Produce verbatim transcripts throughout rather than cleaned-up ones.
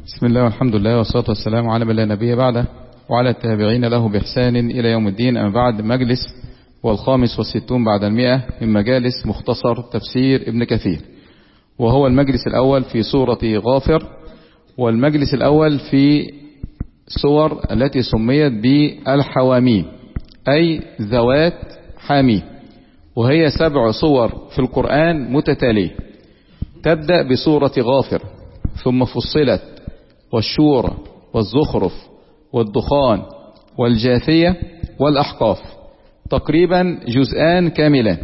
بسم الله والحمد لله والصلاة والسلام على من لا نبي بعده وعلى التابعين له بإحسان إلى يوم الدين. أما بعد، مجلس والخامس والستون بعد المئة من مجالس مختصر تفسير ابن كثير، وهو المجلس الأول في سورة غافر، والمجلس الأول في سور التي سميت بالحواميم، أي ذوات حاميم، وهي سبع صور في القرآن متتالية، تبدأ بسورة غافر، ثم فصلت، والشورى، والزخرف، والدخان، والجاثية، والأحقاف، تقريبا جزءان كاملان.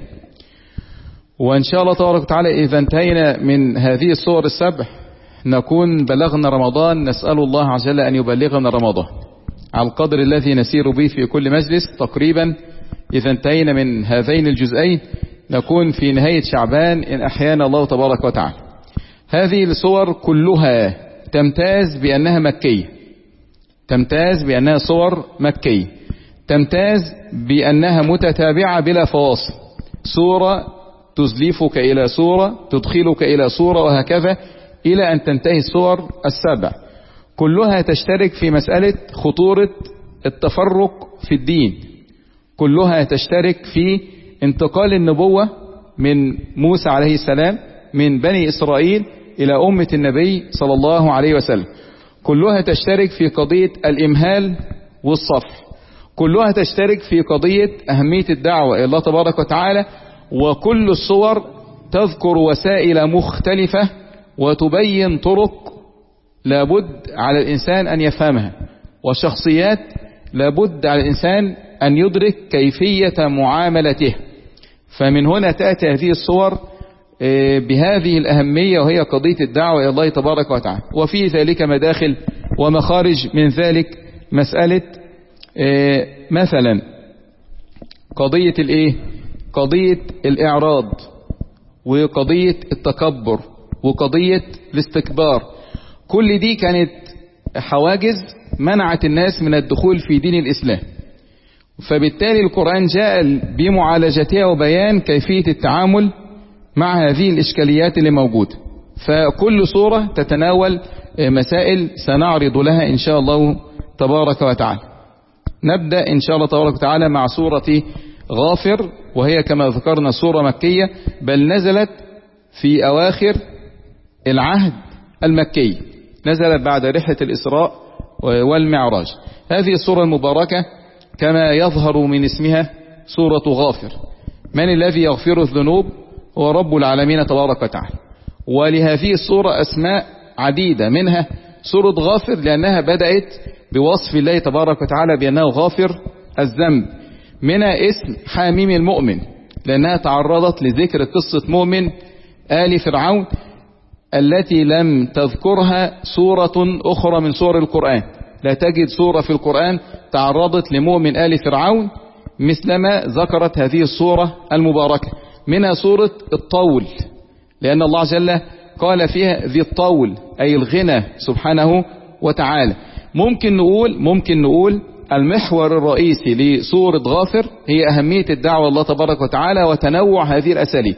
وإن شاء الله تبارك وتعالى إذا انتهينا من هذه الصور السبع نكون بلغنا رمضان. نسأل الله عز وجل أن يبلغنا رمضان على القدر الذي نسير به في كل مجلس. تقريبا إذا انتهينا من هذين الجزئين نكون في نهاية شعبان إن أحيانا الله تبارك وتعالى. هذه الصور كلها تمتاز بأنها مكية، تمتاز بأنها صور مكية، تمتاز بأنها متتابعة بلا فواصل، سورة تزلفك إلى سورة، تدخلك إلى سورة، وهكذا إلى أن تنتهي السور السبع. كلها تشترك في مسألة خطورة التفرق في الدين، كلها تشترك في انتقال النبوة من موسى عليه السلام من بني إسرائيل إلى أمة النبي صلى الله عليه وسلم، كلها تشترك في قضية الإمهال والصف، كلها تشترك في قضية أهمية الدعوة إلى الله تبارك وتعالى. وكل الصور تذكر وسائل مختلفة وتبين طرق لابد على الإنسان أن يفهمها، وشخصيات لابد على الإنسان أن يدرك كيفية معاملته. فمن هنا تأتي هذه الصور بهذه الأهمية، وهي قضية الدعوة إلى الله تبارك وتعالى، وفي ذلك مداخل ومخارج. من ذلك مسألة مثلا قضية الإيه؟ قضية الإعراض، وقضية التكبر، وقضية الاستكبار. كل دي كانت حواجز منعت الناس من الدخول في دين الإسلام، فبالتالي القرآن جاء بمعالجتها وبيان كيفية التعامل مع هذه الإشكاليات اللي موجودة. فكل سورة تتناول مسائل سنعرض لها إن شاء الله تبارك وتعالى. نبدأ إن شاء الله تبارك وتعالى مع سورة غافر، وهي كما ذكرنا سورة مكية، بل نزلت في أواخر العهد المكي، نزلت بعد رحلة الإسراء والمعراج. هذه السورة المباركة كما يظهر من اسمها سورة غافر. من الذي يغفر الذنوب؟ هو رب العالمين تبارك وتعالى. ولهذه السورة أسماء عديدة، منها سورة غافر لأنها بدأت بوصف الله تبارك وتعالى بأنه غافر الذنب، منها اسم حاميم المؤمن لأنها تعرضت لذكر قصة مؤمن آل فرعون التي لم تذكرها سورة أخرى من سور القرآن. لا تجد سورة في القرآن تعرضت لمؤمن آل فرعون مثلما ذكرت هذه السورة المباركة. منها سورة الطول لأن الله جل قال فيها ذي الطول، أي الغنى سبحانه وتعالى. ممكن نقول ممكن نقول المحور الرئيسي لسورة غافر هي أهمية الدعوة الله تبارك وتعالى وتنوع هذه الأساليب.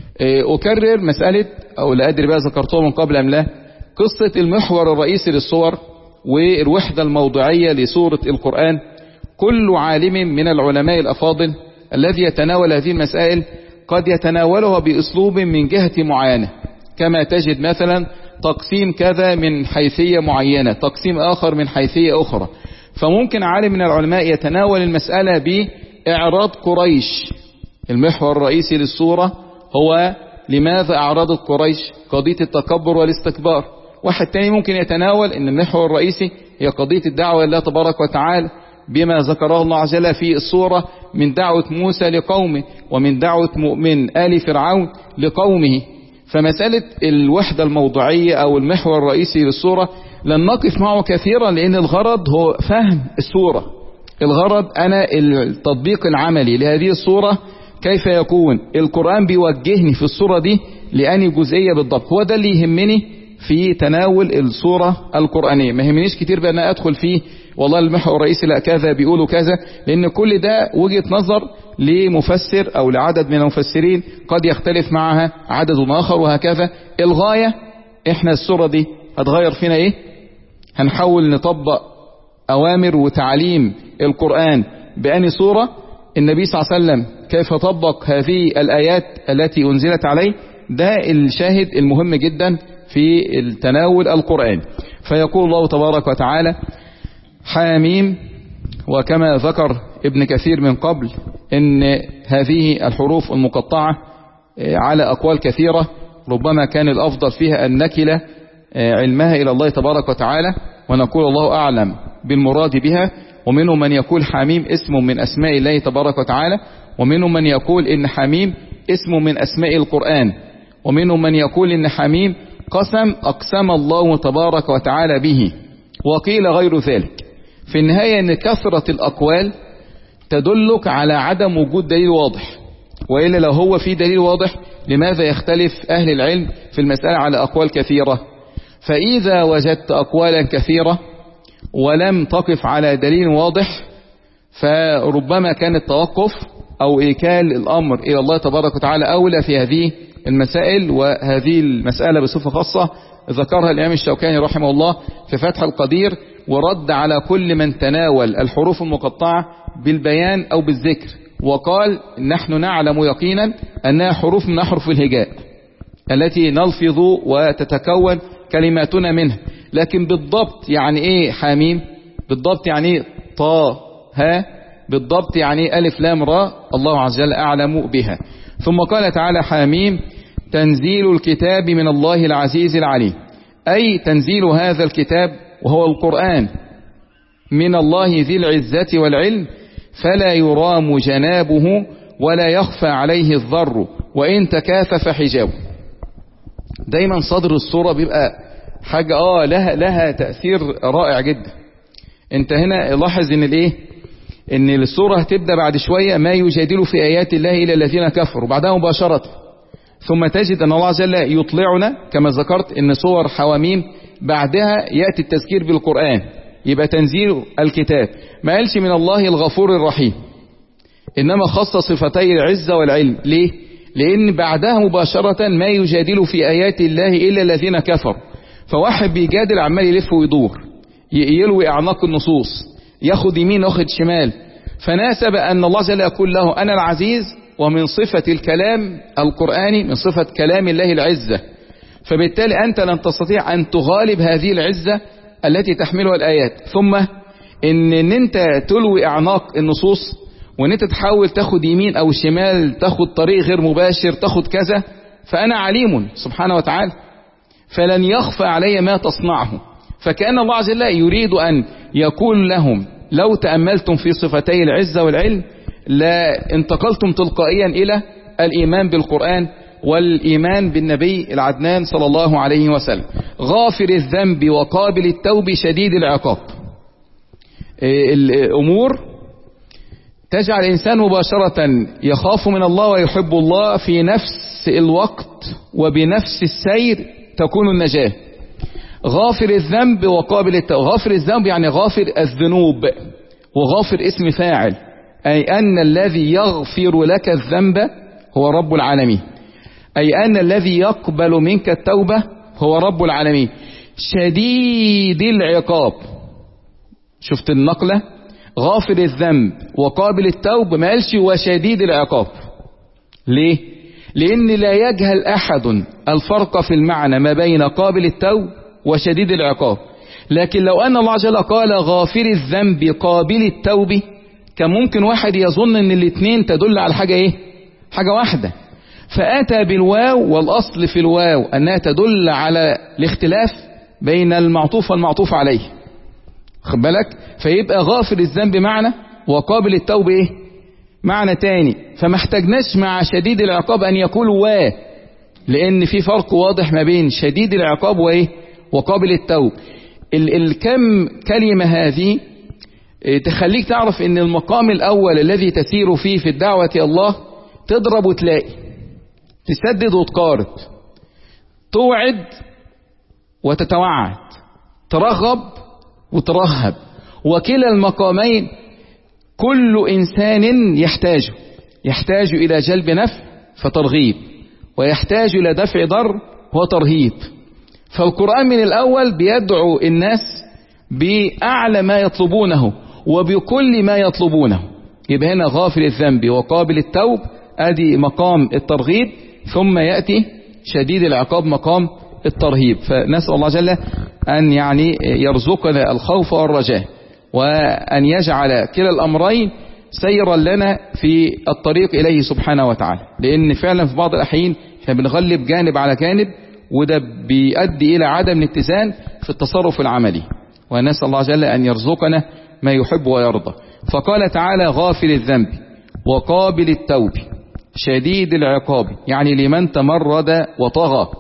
أكرر مسألة، أو لا أدري بقى ذكرتها من قبل أم لا، قصة المحور الرئيسي للصور والوحدة الموضوعية لسورة القرآن. كل عالم من العلماء الأفاضل الذي يتناول هذه المسائل قد يتناولها بأسلوب من جهة معينة، كما تجد مثلا تقسيم كذا من حيثية معينة، تقسيم آخر من حيثية أخرى. فممكن عالم من العلماء يتناول المسألة بإعراض قريش، المحور الرئيسي للسورة هو لماذا أعرضت قريش، قضية التكبر والاستكبار. واحد تاني ممكن يتناول أن المحور الرئيسي هي قضية الدعوة لله تبارك وتعالى بما ذكره الله عز وجل في السورة من دعوة موسى لقومه ومن دعوة مؤمن آل فرعون لقومه. فمسألة الوحدة الموضوعية أو المحور الرئيسي للسورة لن نقف معه كثيرا، لأن الغرض هو فهم السورة. الغرض أنا التطبيق العملي لهذه السورة، كيف يكون القرآن بيوجهني في السورة دي لأني جزئية بالضبط. هو ده اللي يهمني في تناول السورة القرآنية. ما يهمنيش كتير بأن أدخل فيه والله المحور الرئيسي لا كذا بيقولوا كذا، لأن كل ده وجهة نظر لمفسر أو لعدد من المفسرين قد يختلف معها عدد آخر، وهكذا. الغاية احنا السورة دي هتغير فينا ايه؟ هنحاول نطبق أوامر وتعليم القرآن بأني صورة. النبي صلى الله عليه وسلم كيف طبق هذه الآيات التي أنزلت عليه، ده الشاهد المهم جدا في التناول القرآن. فيقول الله تبارك وتعالى حاميم، وكما ذكر ابن كثير من قبل ان هذه الحروف المقطعة على أقوال كثيرة، ربما كان الأفضل فيها أن نكل علمها إلى الله تبارك وتعالى ونقول الله أعلم بالمراد بها. ومنهم من يقول حميم اسم من أسماء الله تبارك وتعالى، ومنهم من يقول إن حميم اسم من أسماء القرآن، ومنهم من يقول إن حميم قسم أقسم الله تبارك وتعالى به، وقيل غير ذلك. في النهاية أن كثرة الأقوال تدلك على عدم وجود دليل واضح، وإلا لو هو في دليل واضح لماذا يختلف أهل العلم في المسألة على أقوال كثيرة؟ فإذا وجدت أقوالا كثيرة ولم تقف على دليل واضح، فربما كان التوقف أو إيكال الأمر إلى الله تبارك وتعالى أولى في هذه المسائل. وهذه المسألة بصفة خاصة ذكرها الإمام الشوكاني رحمه الله في فتح القدير، ورد على كل من تناول الحروف المقطعة بالبيان أو بالذكر، وقال نحن نعلم يقينا أنها حروف من أحرف الهجاء التي نلفظ وتتكون كلماتنا منها، لكن بالضبط يعني ايه حاميم، بالضبط يعني ايه طا ها، بالضبط يعني ايه ألف لام را، الله عز وجل أعلم بها. ثم قال تعالى حاميم تنزيل الكتاب من الله العزيز العليم، أي تنزيل هذا الكتاب وهو القرآن من الله ذي العزة والعلم، فلا يرام جنابه ولا يخفى عليه الضر وإن تكاثف حجابه. دايما صدر الصورة بيبقى حاجة اه لها لها تأثير رائع جدا. انت هنا لاحظ ان الايه ان الصورة هتبدأ بعد شوية ما يجادل في آيات الله إلا الذين كفروا، بعدها مباشرة ثم تجد ان الله عز وجل يطلعنا كما ذكرت ان صور حواميم بعدها يأتي التذكير بالقرآن، يبقى تنزيل الكتاب. ما قالش من الله الغفور الرحيم، إنما خص صفتي العزة والعلم. ليه؟ لأن بعدها مباشرة ما يجادل في آيات الله إلا الذين كفروا. فواحد بيجادل عمال يلف ويدور يلوي أعناق النصوص، ياخد يمين ياخد شمال، فناسب أن الله جل يقول له أنا العزيز، ومن صفة الكلام القرآني من صفة كلام الله العزة، فبالتالي أنت لن تستطيع أن تغالب هذه العزة التي تحملها الآيات. ثم إن, إن أنت تلوي أعناق النصوص، وإن أنت تحاول تاخد يمين أو شمال، تاخد طريق غير مباشر، تاخد كذا، فأنا عليم سبحانه وتعالى فلن يخفى علي ما تصنعه. فكأن الله عز وجل يريد أن يقول لهم لو تأملتم في صفتي العزة والعلم لا انتقلتم تلقائيا إلى الإيمان بالقرآن والإيمان بالنبي العدنان صلى الله عليه وسلم. غافر الذنب وقابل التوب شديد العقاب. الأمور تجعل الإنسان مباشرة يخاف من الله ويحب الله في نفس الوقت، وبنفس السير تكون النجاة. غافر الذنب وقابل التوب. غافر الذنب يعني غافر الذنوب، وغافر اسم فاعل، أي أن الذي يغفر لك الذنب هو رب العالمين، أي أن الذي يقبل منك التوبة هو رب العالمين. شديد العقاب، شفت النقلة؟ غافر الذنب وقابل التوب، ما قالش وشديد العقاب. ليه؟ لأن لا يجهل أحد الفرق في المعنى ما بين قابل التوب وشديد العقاب. لكن لو أن الله عز وجل قال غافر الذنب قابل التوب، كان ممكن واحد يظن أن الاثنين تدل على حاجة إيه؟ حاجة واحدة، فأتى بالواو، والأصل في الواو أنها تدل على الاختلاف بين المعطوف والمعطوف عليه. خد بالك؟ فيبقى غافر الذنب معنى، وقابل التوب إيه؟ معنى تاني. فما احتاجناش مع شديد العقاب أن يقول وا، لأن في فرق واضح ما بين شديد العقاب وإيه؟ وقابل التوب. ال الكم كلمة هذه تخليك تعرف ان المقام الأول الذي تسير فيه في الدعوة الله تضرب وتلاقي، تسدد وتقارب، توعد وتتوعد، ترغب وترهب. وكلا المقامين كل إنسان يحتاجه، يحتاج إلى جلب نفع فترغيب، ويحتاج إلى دفع ضر وترهيب. فالقرآن من الأول بيدعو الناس بأعلى ما يطلبونه وبكل ما يطلبونه. يبقى هنا غافل الذنب وقابل التوب، ادي مقام الترغيب، ثم يأتي شديد العقاب مقام الترهيب. فنسأل الله جل أن يعني يرزقنا الخوف والرجاء، وأن يجعل كلا الأمرين سيرا لنا في الطريق إليه سبحانه وتعالى. لأن فعلا في بعض الأحيان احنا بنغلب جانب على جانب، وده بيؤدي إلى عدم الاتزان في التصرف العملي. ونسأل الله جل أن يرزقنا ما يحب ويرضى. فقال تعالى غافل الذنب وقابل التوب شديد العقاب، يعني لمن تمرد وطغى.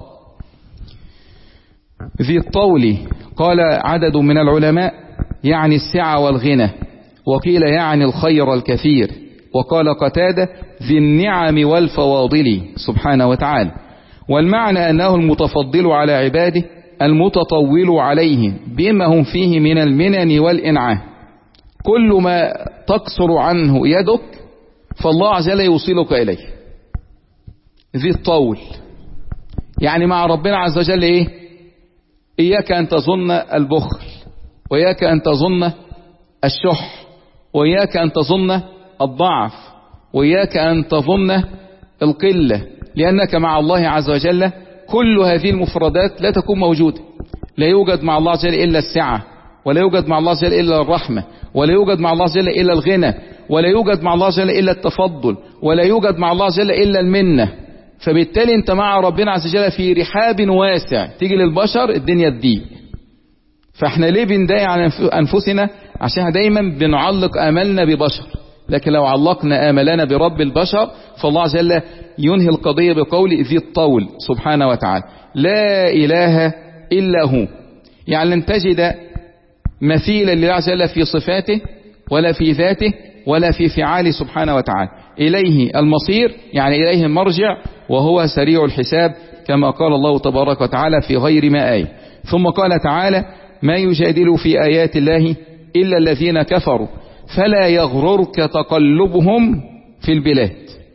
ذي الطول قال عدد من العلماء يعني السعة والغنى، وقيل يعني الخير الكثير، وقال قتادة ذي النعم والفواضل سبحانه وتعالى. والمعنى أنه المتفضل على عباده المتطول عليهم بما هم فيه من المنن والإنعام. كل ما تقصر عنه يدك فالله عز وجل يوصلك إليه. ذي الطول يعني مع ربنا عز وجل إيه؟ إياك أن تظن البخل، وإياك أن تظن الشح، وإياك أن تظن الضعف، وإياك أن تظن القلة، لأنك مع الله عز وجل كل هذه المفردات لا تكون موجودة. لا يوجد مع الله عز وجل إلا السعة، ولا يوجد مع الله عز وجل إلا الرحمة، ولا يوجد مع الله عز وجل إلا الغنى، ولا يوجد مع الله عز وجل إلا التفضل، ولا يوجد مع الله عز وجل إلا المنة. فبالتالي انت مع ربنا عز وجل في رحاب واسع، تيجي للبشر الدنيا تضيق. فاحنا ليه بندعي على أنفسنا؟ عشان دايما بنعلق آملنا ببشر، لكن لو علقنا آملنا برب البشر فالله عز وجل ينهي القضية بقول ذي الطول سبحانه وتعالى لا إله إلا هو. يعني لن تجد مثيلا لله عز وجل في صفاته ولا في ذاته ولا في فعاله سبحانه وتعالى. إليه المصير يعني إليه المرجع، وهو سريع الحساب كما قال الله تبارك وتعالى في غير ما آية. ثم قال تعالى ما يجادل في آيات الله إلا الذين كفروا فلا يغررك تقلبهم في البلاد.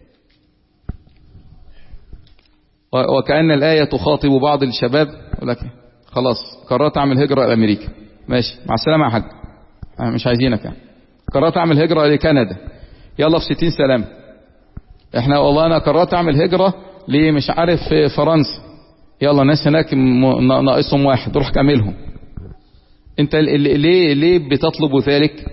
وكأن الآية تخاطب بعض الشباب، يقول لك خلاص قررت أعمل هجرة لأمريكا، ماشي مع السلامة يا حاج، مش عايزينك يعني. قررت أعمل هجرة لكندا، يلا في ستين سلام. احنا والله أنا قررت أعمل هجرة ليه مش عارف فرنسا، يلا الناس هناك ناقصهم واحد روح كاملهم. انت ليه ليه بتطلب ذلك؟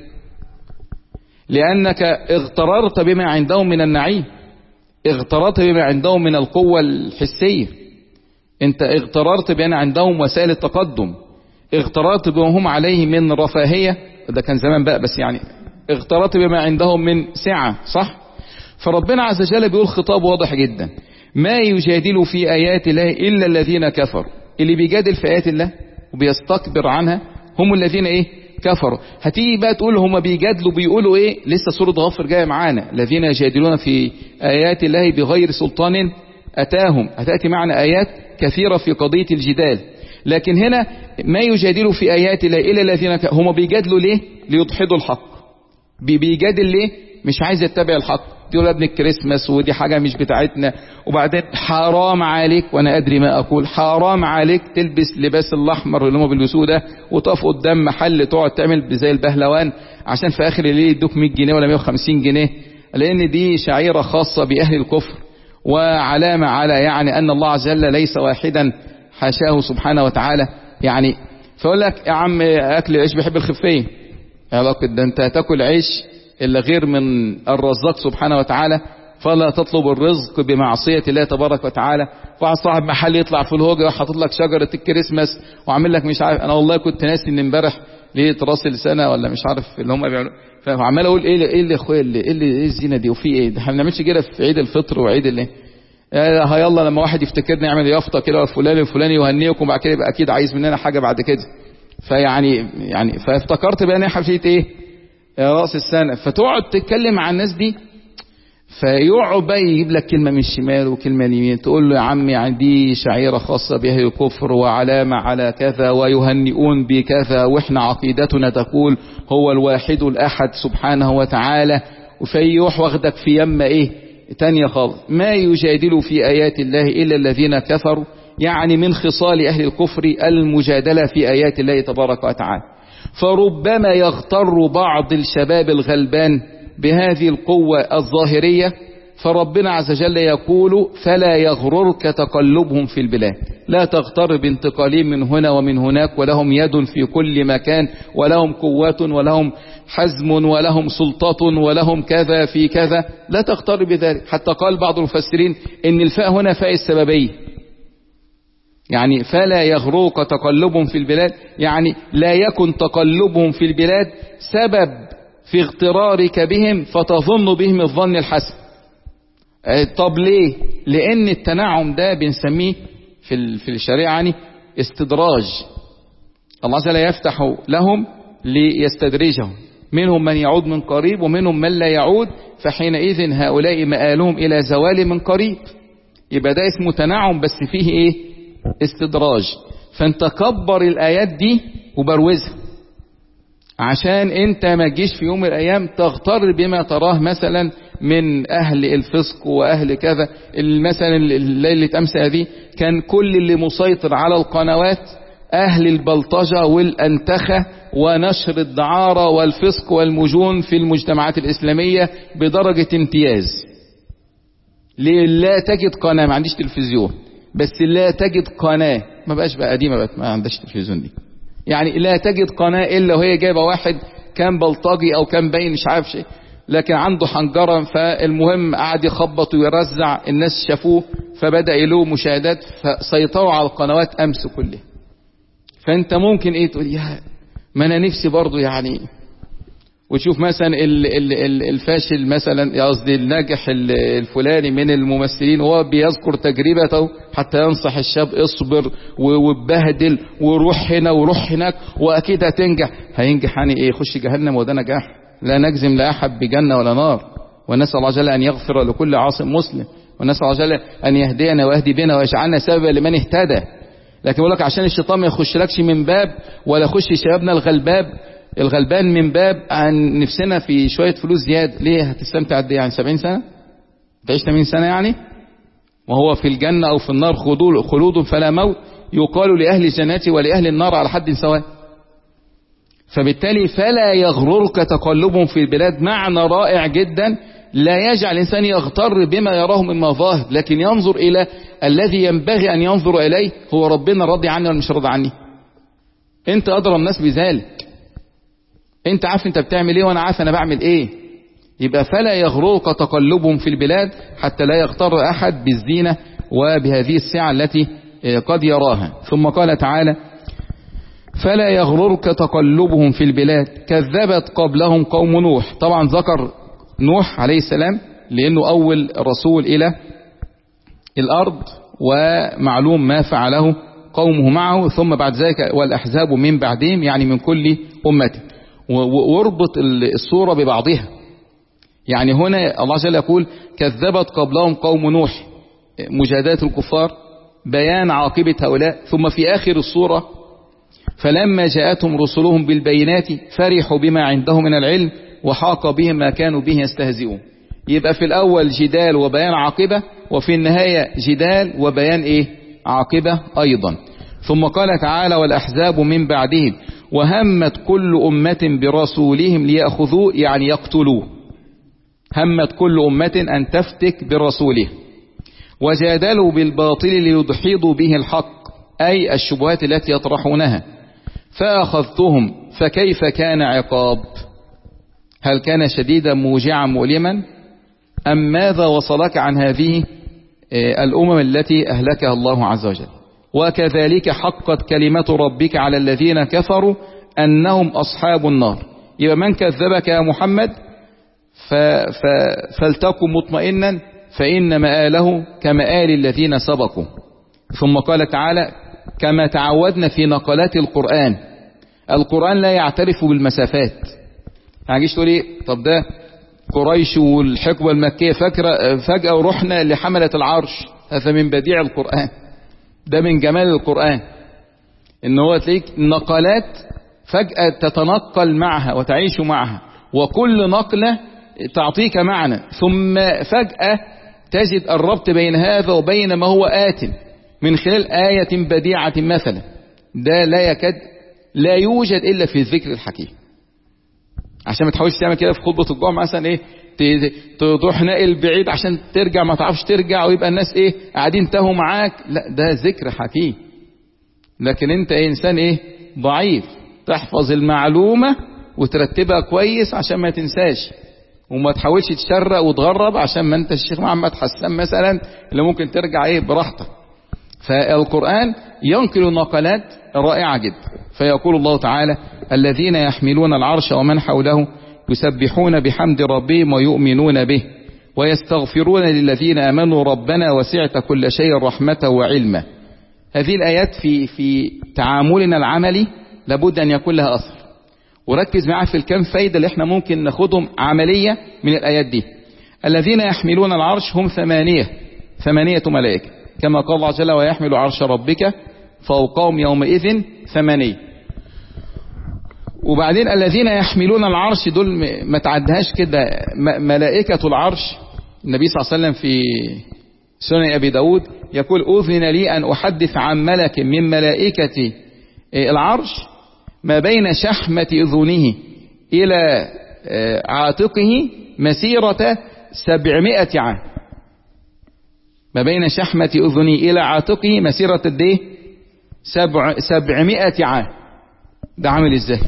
لأنك اغتررت بما عندهم من النعيم، اغتررت بما عندهم من القوة الحسية، انت اغتررت بأن عندهم وسائل التقدم، اغتررت بما هم عليه من رفاهية، ده كان زمان بقى بس يعني اغتررت بما عندهم من سعة، صح؟ فربنا عز وجل بيقول خطاب واضح جدا ما يجادل في آيات الله إلا الذين كفروا. اللي بيجادل في آيات الله وبيستكبر عنها هم الذين ايه؟ كفروا. هتيجي بقى تقول هم بيجادلوا بيقولوا ايه؟ لسه سورة غافر جاية معانا، الذين يجادلون في آيات الله بغير سلطان أتاهم. هتأتي معنا آيات كثيرة في قضية الجدال، لكن هنا ما يجادلوا في آيات الله إلا الذين كفروا. هم بيجادلوا ليه؟ ليدحضوا الحق. بيجادل ليه؟ مش عايز يتبع الحق، يقول ابن الكريسماس ودي حاجة مش بتاعتنا، وبعدين حرام عليك، وانا ادري ما اقول، حرام عليك تلبس لباس الاحمر اللي هم بيلبسوه ده وتقف قدام محل تقعد تعمل زي البهلوان عشان في اخر الليل يدوك مية جنيه ولا مية وخمسين جنيه، لان دي شعيرة خاصة باهل الكفر وعلامة على يعني ان الله عز وجل ليس واحدا حاشاه سبحانه وتعالى. يعني فاقول لك يا عم اكل العيش بيحب الخفية، علاقة ده انت هتاكل عيش إلا غير من الرزاق سبحانه وتعالى، فلا تطلب الرزق بمعصية الله تبارك وتعالى. واحد صاحب محل يطلع في الهوجة وحاطط لك شجرة الكريسماس وعامل لك مش عارف، انا والله كنت ناسي ان امبارح ليه راسل سنة ولا مش عارف اللي هم بيعملوا، فعمال اقول ايه ايه اللي اخويا اللي ايه اللي ايه الزينة دي وفي ايه؟ احنا ما بنعملش كده في عيد الفطر وعيد اللي ها يلا لما واحد يفتكرني يعمل يافطة كده وفلان الفلاني يهنيكم وبعد كده يبقى اكيد عايز مننا حاجة بعد كده. فيعني يعني فافتكرت بقى ان حفلة ايه؟ رأس السنة. فتقعد تتكلم مع الناس دي، فيقعد بقى يجيب لك كلمة من الشمال وكلمة من اليمين، تقول له يا عم يعني دي شعيرة خاصة بأهل الكفر وعلامة على كذا ويهنئون بكذا، واحنا عقيدتنا تقول هو الواحد الأحد سبحانه وتعالى، وفيروح واخدك في يمة ايه تانية خالص. ما يجادل في آيات الله إلا الذين كفروا، يعني من خصال أهل الكفر المجادلة في آيات الله تبارك وتعالى. فربما يغتر بعض الشباب الغلبان بهذه القوة الظاهرية، فربنا عز وجل يقول فلا يغررك تقلبهم في البلاد، لا تغتر بانتقالهم من هنا ومن هناك، ولهم يد في كل مكان، ولهم قوات، ولهم حزم، ولهم سلطة، ولهم كذا في كذا، لا تغتر بذلك. حتى قال بعض المفسرين إن الفاء هنا فاء السببية، يعني فلا يغررك تقلبهم في البلاد، يعني لا يكن تقلبهم في البلاد سبب في اغترارك بهم فتظن بهم الظن الحسن. طب ليه؟ لأن التنعم ده بنسميه في في الشريعة يعني استدراج. الله عز وجل يفتح لهم ليستدرجهم، منهم من يعود من قريب ومنهم من لا يعود، فحينئذ هؤلاء مآلهم إلى زوال من قريب. يبقى ده اسمه تنعم بس فيه ايه؟ استدراج. فانت كبر الآيات دي وبروزها عشان انت ما تجيش في يوم من الأيام تغتر بما تراه مثلا من أهل الفسق وأهل كذا. مثلا الليلة أمس هذه كان كل اللي مسيطر على القنوات أهل البلطجة والأنتخة ونشر الدعارة والفسق والمجون في المجتمعات الإسلامية بدرجة امتياز. لا تجد قناة، ما عنديش تلفزيون بس لا تجد قناة، ما بقاش بقى قديمة بقى ما عندش تلفزيون دي، يعني لا تجد قناة إلا وهي جايبة واحد كان بلطجي أو كان باين مش عارف شيء لكن عنده حنجرة، فالمهم قعد يخبط ويرزع، الناس شافوه فبدأ له مشاهدات، فسيطروا على القنوات أمس كلها. فأنت ممكن إيه تقول يا ما أنا نفسي برضو يعني، وتشوف مثلا الفاشل مثلا قصدي الناجح الفلاني من الممثلين وهو بيذكر تجربته حتى ينصح الشاب اصبر وبهدل وروح هنا وروح هناك واكيد هتنجح. هينجح يعني ايه؟ يخش جهنم وده نجاح؟ لا نجزم لا احد بجنة ولا نار، ونسأل الله جل ان يغفر لكل عاصم مسلم، ونسأل الله جل ان يهدينا ويهدي بنا ويجعلنا سببا لمن اهتدى. لكن يقول لك عشان الشيطان ما يخشلكش من باب ولا يخش شبابنا الغلباب الغلبان من باب عن نفسنا في شوية فلوس زيادة. ليه؟ هتستمتع قد ايه يعني؟ سبعين سنة؟ تعيش ثمانين سنة يعني؟ وهو في الجنة او في النار خلود فلا موت، يقال لأهل الجنة ولأهل النار على حد سواء. فبالتالي فلا يغررك تقلبهم في البلاد، معنى رائع جدا لا يجعل الإنسان يغتر بما يراه من مظاهر، لكن ينظر إلى الذي ينبغي أن ينظر إليه، هو ربنا راضي عني ولا مش راضي عني؟ أنت أدرى الناس بذلك، أنت عارف أنت بتعمل إيه وأنا عارف أنا بعمل إيه. يبقى فلا يغررك تقلبهم في البلاد حتى لا يغتر أحد بالزينة وبهذه السعة التي قد يراها. ثم قال تعالى فلا يغررك تقلبهم في البلاد كذبت قبلهم قوم نوح. طبعا ذكر نوح عليه السلام لأنه أول رسول إلى الأرض ومعلوم ما فعله قومه معه، ثم بعد ذلك والأحزاب من بعدهم يعني من كل أمته. واربط الصورة ببعضها، يعني هنا الله جل يقول كذبت قبلهم قوم نوح، مجادلة الكفار، بيان عاقبة هؤلاء. ثم في آخر الصورة فلما جاءتهم رسلهم بالبينات فرحوا بما عندهم من العلم وحاق بهم ما كانوا به يستهزئون. يبقى في الأول جدال وبيان عاقبة، وفي النهاية جدال وبيان إيه؟ عاقبة أيضا. ثم قال تعالى والأحزاب من بعدهم وهمت كل أمة برسولهم ليأخذوه يعني يقتلوه. همت كل أمة أن تفتك برسوله وجادلوا بالباطل ليدحضوا به الحق، أي الشبهات التي يطرحونها، فأخذتهم فكيف كان عقاب؟ هل كان شديدا موجعا مؤلما أم ماذا وصلك عن هذه الأمم التي أهلكها الله عز وجل؟ وكذلك حقت كلمة ربك على الذين كفروا أنهم أصحاب النار. يبقى من كذبك يا محمد ف... ف... فلتكن مطمئنا فإن مآله كمآل الذين سبقوا. ثم قال تعالى كما تعودنا في نقلات القرآن، القرآن لا يعترف بالمسافات. هنجيش تقول ايه طب ده قريش والحقبة المكية فاكرة فجأة ورحنا لحملة العرش، هذا من بديع القرآن، ده من جمال القرآن ان هو تلاقيك نقلات فجأة تتنقل معها وتعيش معها، وكل نقلة تعطيك معنى، ثم فجأة تجد الربط بين هذا وبين ما هو آت. من خلال آية بديعة مثلا، ده لا يكاد لا يوجد إلا في الذكر الحكيم. عشان ما تحاولش تعمل كده في خطبة الجمعة مثلا ايه تروح ناقل بعيد عشان ترجع ما تعرفش ترجع ويبقى الناس ايه قاعدين تهوا معاك، لا ده ذكر حكيم. لكن انت ايه انسان ايه ضعيف، تحفظ المعلومة وترتبها كويس عشان ما تنساش، وما تحاولش تشرق وتغرب عشان ما انت الشيخ محمد حسان مثلا اللي ممكن ترجع ايه براحتك. فالقرآن ينقل نقلات رائعة جدا. فيقول الله تعالى: الذين يحملون العرش ومن حوله يسبحون بحمد ربهم ويؤمنون به ويستغفرون للذين آمنوا ربنا وسعت كل شيء رحمة وعلما. هذه الآيات في في تعاملنا العملي لابد أن يكون لها أثر، وركز معاه في الكم فايدة اللي احنا ممكن ناخدهم عملية من الآيات دي. الذين يحملون العرش هم ثمانية ثمانية ملائكة، كما قال الله عز وجل: ويحمل عرش ربك فوقهم يومئذ ثمانية. وبعدين الذين يحملون العرش دول ما تعدهاش كده، ملائكة العرش. النبي صلى الله عليه وسلم في سنن أبي داود يقول: أذن لي أن أحدث عن ملك من ملائكة العرش ما بين شحمة أذنه إلى عاتقه مسيرة سبعمائة عام. ما بين شحمة أذنه إلى عاتقه مسيرة قد إيه؟ سبع سبعمائة عام. ده عامل إزاي؟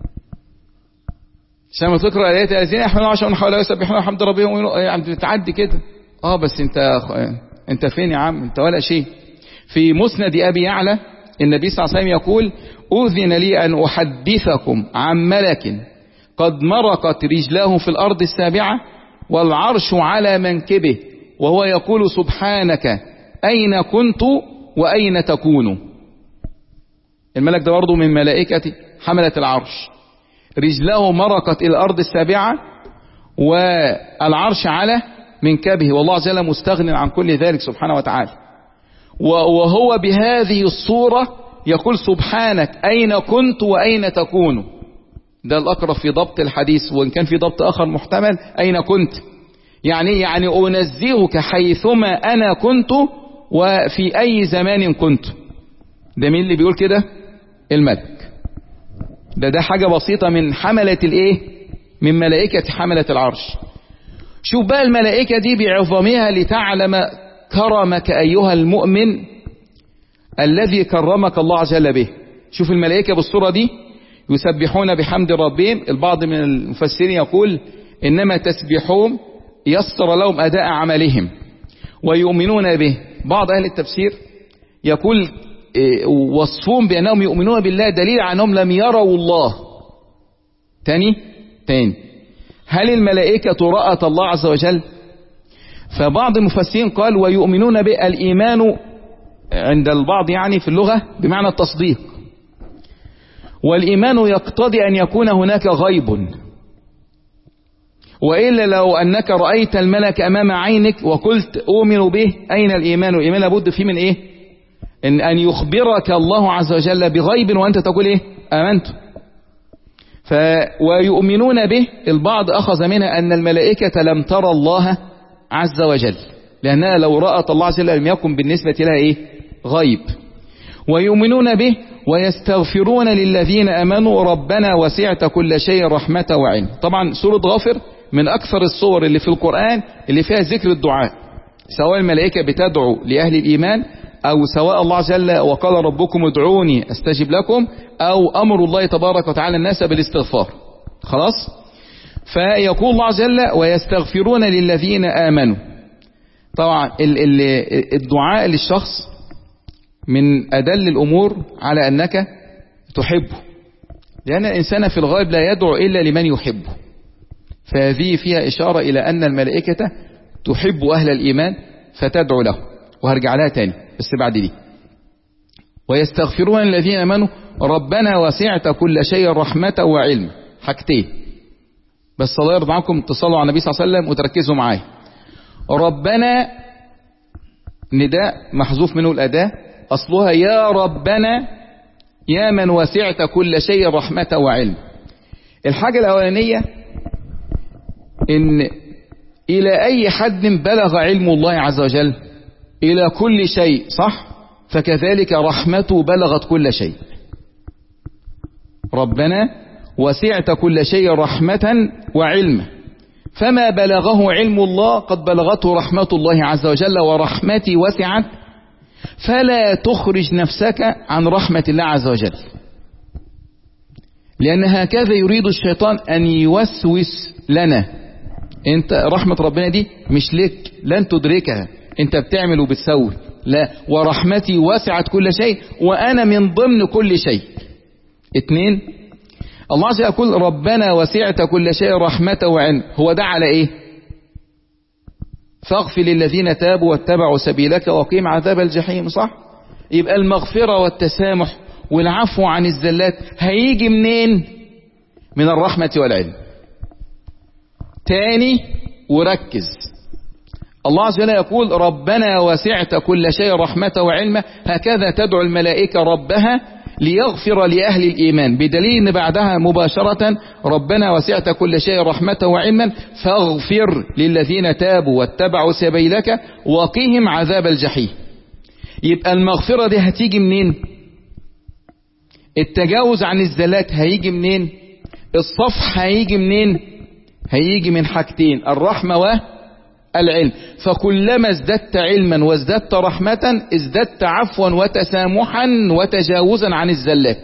عشان ما تقرأ آيات الذين يحملون العرش ومن حوله يسبحون بحمد ربهم يعني تعدي كده. اه بس انت انت فين يا عم؟ انت ولا شيء. في مسند أبي يعلى النبي صلى الله عليه وسلم يقول: أذن لي أن أحدثكم عن ملك قد مرقت رجلاه في الأرض السابعة والعرش على منكبه وهو يقول: سبحانك أين كنت وأين تكون. الملك ده برضه من ملائكة حملة العرش، رجله مرقت إلى الأرض السابعة والعرش على منكبه، والله عز وجل مستغن عن كل ذلك سبحانه وتعالى. وهو بهذه الصورة يقول: سبحانك أين كنت وأين تكون. ده الأقرب في ضبط الحديث، وإن كان في ضبط آخر محتمل أين كنت، يعني يعني أنزهك حيثما أنا كنت وفي أي زمان كنت. ده مين اللي بيقول كده؟ الملك. ده ده حاجة بسيطة من حملة الايه؟ من ملائكة حملة العرش. شوف بقى الملائكة دي بعظمها لتعلم كرمك أيها المؤمن الذي كرمك الله عز وجل به. شوف الملائكة بالصورة دي يسبحون بحمد ربهم. البعض من المفسرين يقول إنما تسبيحهم يسر لهم أداء عملهم ويؤمنون به. بعض أهل التفسير يقول وصفهم بأنهم يؤمنون بالله دليل على أنهم لم يروا الله. تاني تاني هل الملائكة رأت الله عز وجل؟ فبعض المفسرين قال ويؤمنون به. الإيمان عند البعض يعني في اللغة بمعنى التصديق، والإيمان يقتضي أن يكون هناك غيب، وإلا لو أنك رأيت الملك أمام عينك وقلت أؤمن به أين الإيمان؟ الإيمان لابد فيه من إيه؟ إن أن يخبرك الله عز وجل بغيب وأنت تقول إيه؟ آمنت. ف ويؤمنون به. البعض أخذ منها أن الملائكة لم ترى الله عز وجل، لأنها لو رأت الله عز وجل لم يكن بالنسبة لها إيه؟ غيب. ويؤمنون به ويستغفرون للذين آمنوا ربنا وسعت كل شيء رحمة وعلم. طبعا سورة غافر من أكثر الصور اللي في القرآن اللي فيها ذكر الدعاء، سواء الملائكة بتدعو لأهل الإيمان، أو سواء الله عز وجل وقال ربكم ادعوني أستجب لكم، أو أمر الله تبارك وتعالى الناس بالاستغفار. خلاص. فيقول الله عز وجل ويستغفرون للذين آمنوا. طبعا الدعاء للشخص من أدل الأمور على أنك تحبه، لأن الإنسان في الغالب لا يدعو إلا لمن يحبه. فهذه فيها إشارة إلى أن الملائكة تحب أهل الإيمان فتدعو له، وهرجع لها تاني بس بعد دي. ويستغفرون الذين آمنوا ربنا وسعت كل شيء رحمة وعلم. حاجتين بس الله يرضى عنكم تصلوا على النبي صلى الله عليه وسلم وتركزوا معايا. ربنا نداء محذوف منه الأداة، أصلها يا ربنا يا من وسعت كل شيء رحمة وعلم. الحاجة الأولانية إن إلى أي حد بلغ علم الله عز وجل؟ إلى كل شيء، صح؟ فكذلك رحمته بلغت كل شيء. ربنا وسعت كل شيء رحمة وعلما، فما بلغه علم الله قد بلغته رحمة الله عز وجل، ورحمتي وسعت، فلا تخرج نفسك عن رحمة الله عز وجل، لأن هكذا يريد الشيطان أن يوسوس لنا. انت رحمة ربنا دي مش لك، لن تدركها، انت بتعمل وبتسوي، لا، ورحمتي وسعت كل شيء وأنا من ضمن كل شيء. اتنين، الله عز وجل يقول ربنا وسعت كل شيء رحمة وعلم، هو ده على ايه؟ فاغفر للذين تابوا واتبعوا سبيلك وقيم عذاب الجحيم، صح؟ يبقى المغفرة والتسامح والعفو عن الزلات هيجي منين؟ من الرحمة والعلم. تاني وركز، الله عز وجل يقول ربنا وسعت كل شيء رحمة وعلما، هكذا تدعو الملائكة ربها ليغفر لأهل الإيمان، بدليل ان بعدها مباشرة ربنا وسعت كل شيء رحمة وعلما فاغفر للذين تابوا واتبعوا سبيلك وقهم عذاب الجحيم. يبقى المغفرة دي هتيجي منين؟ التجاوز عن الزلات هيجي منين؟ الصفح هيجي منين؟ هيجي من حاجتين، الرحمة والعلم. فكلما ازددت علما وازددت رحمة ازددت عفوا وتسامحا وتجاوزا عن الزلات.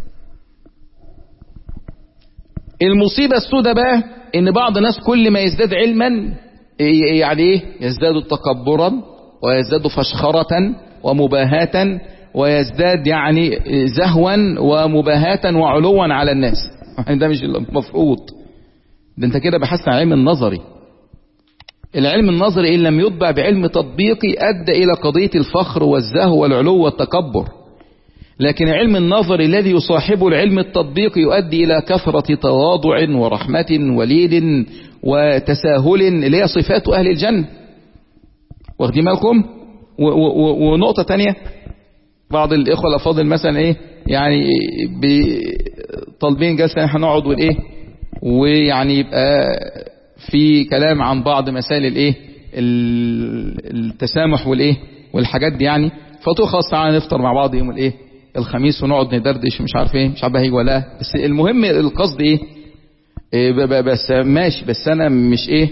المصيبة السوداء بقى ان بعض الناس كل ما يزداد علما يعني ايه؟ يزداد تكبرا ويزداد فشخرة ومباهاة ويزداد يعني زهوا ومباهاة وعلوا على الناس. ده مش المفروض، ده انت كده بحثت عن علم النظري. العلم النظري إن لم يتبع بعلم تطبيقي أدى إلى قضية الفخر والزهو والعلو والتكبر، لكن العلم النظري الذي يصاحبه العلم التطبيقي يؤدي إلى كثرة تواضع ورحمة ولين وتساهل اللي هي صفات أهل الجنة. واخدين بالكم؟ ونقطة تانية، بعض الإخوة الأفاضل مثلا إيه يعني طالبين جلسة هنقعد والإيه ويعني يبقى في كلام عن بعض مسائل الايه التسامح والايه والحاجات دي يعني، فتقول خلاص تعالى نفطر مع بعض يوم الايه الخميس ونقعد ندردش مش عارف ايه، مش عارف هيجي ولا لا، بس المهم القصد ايه, إيه بس ماشي، بس انا مش ايه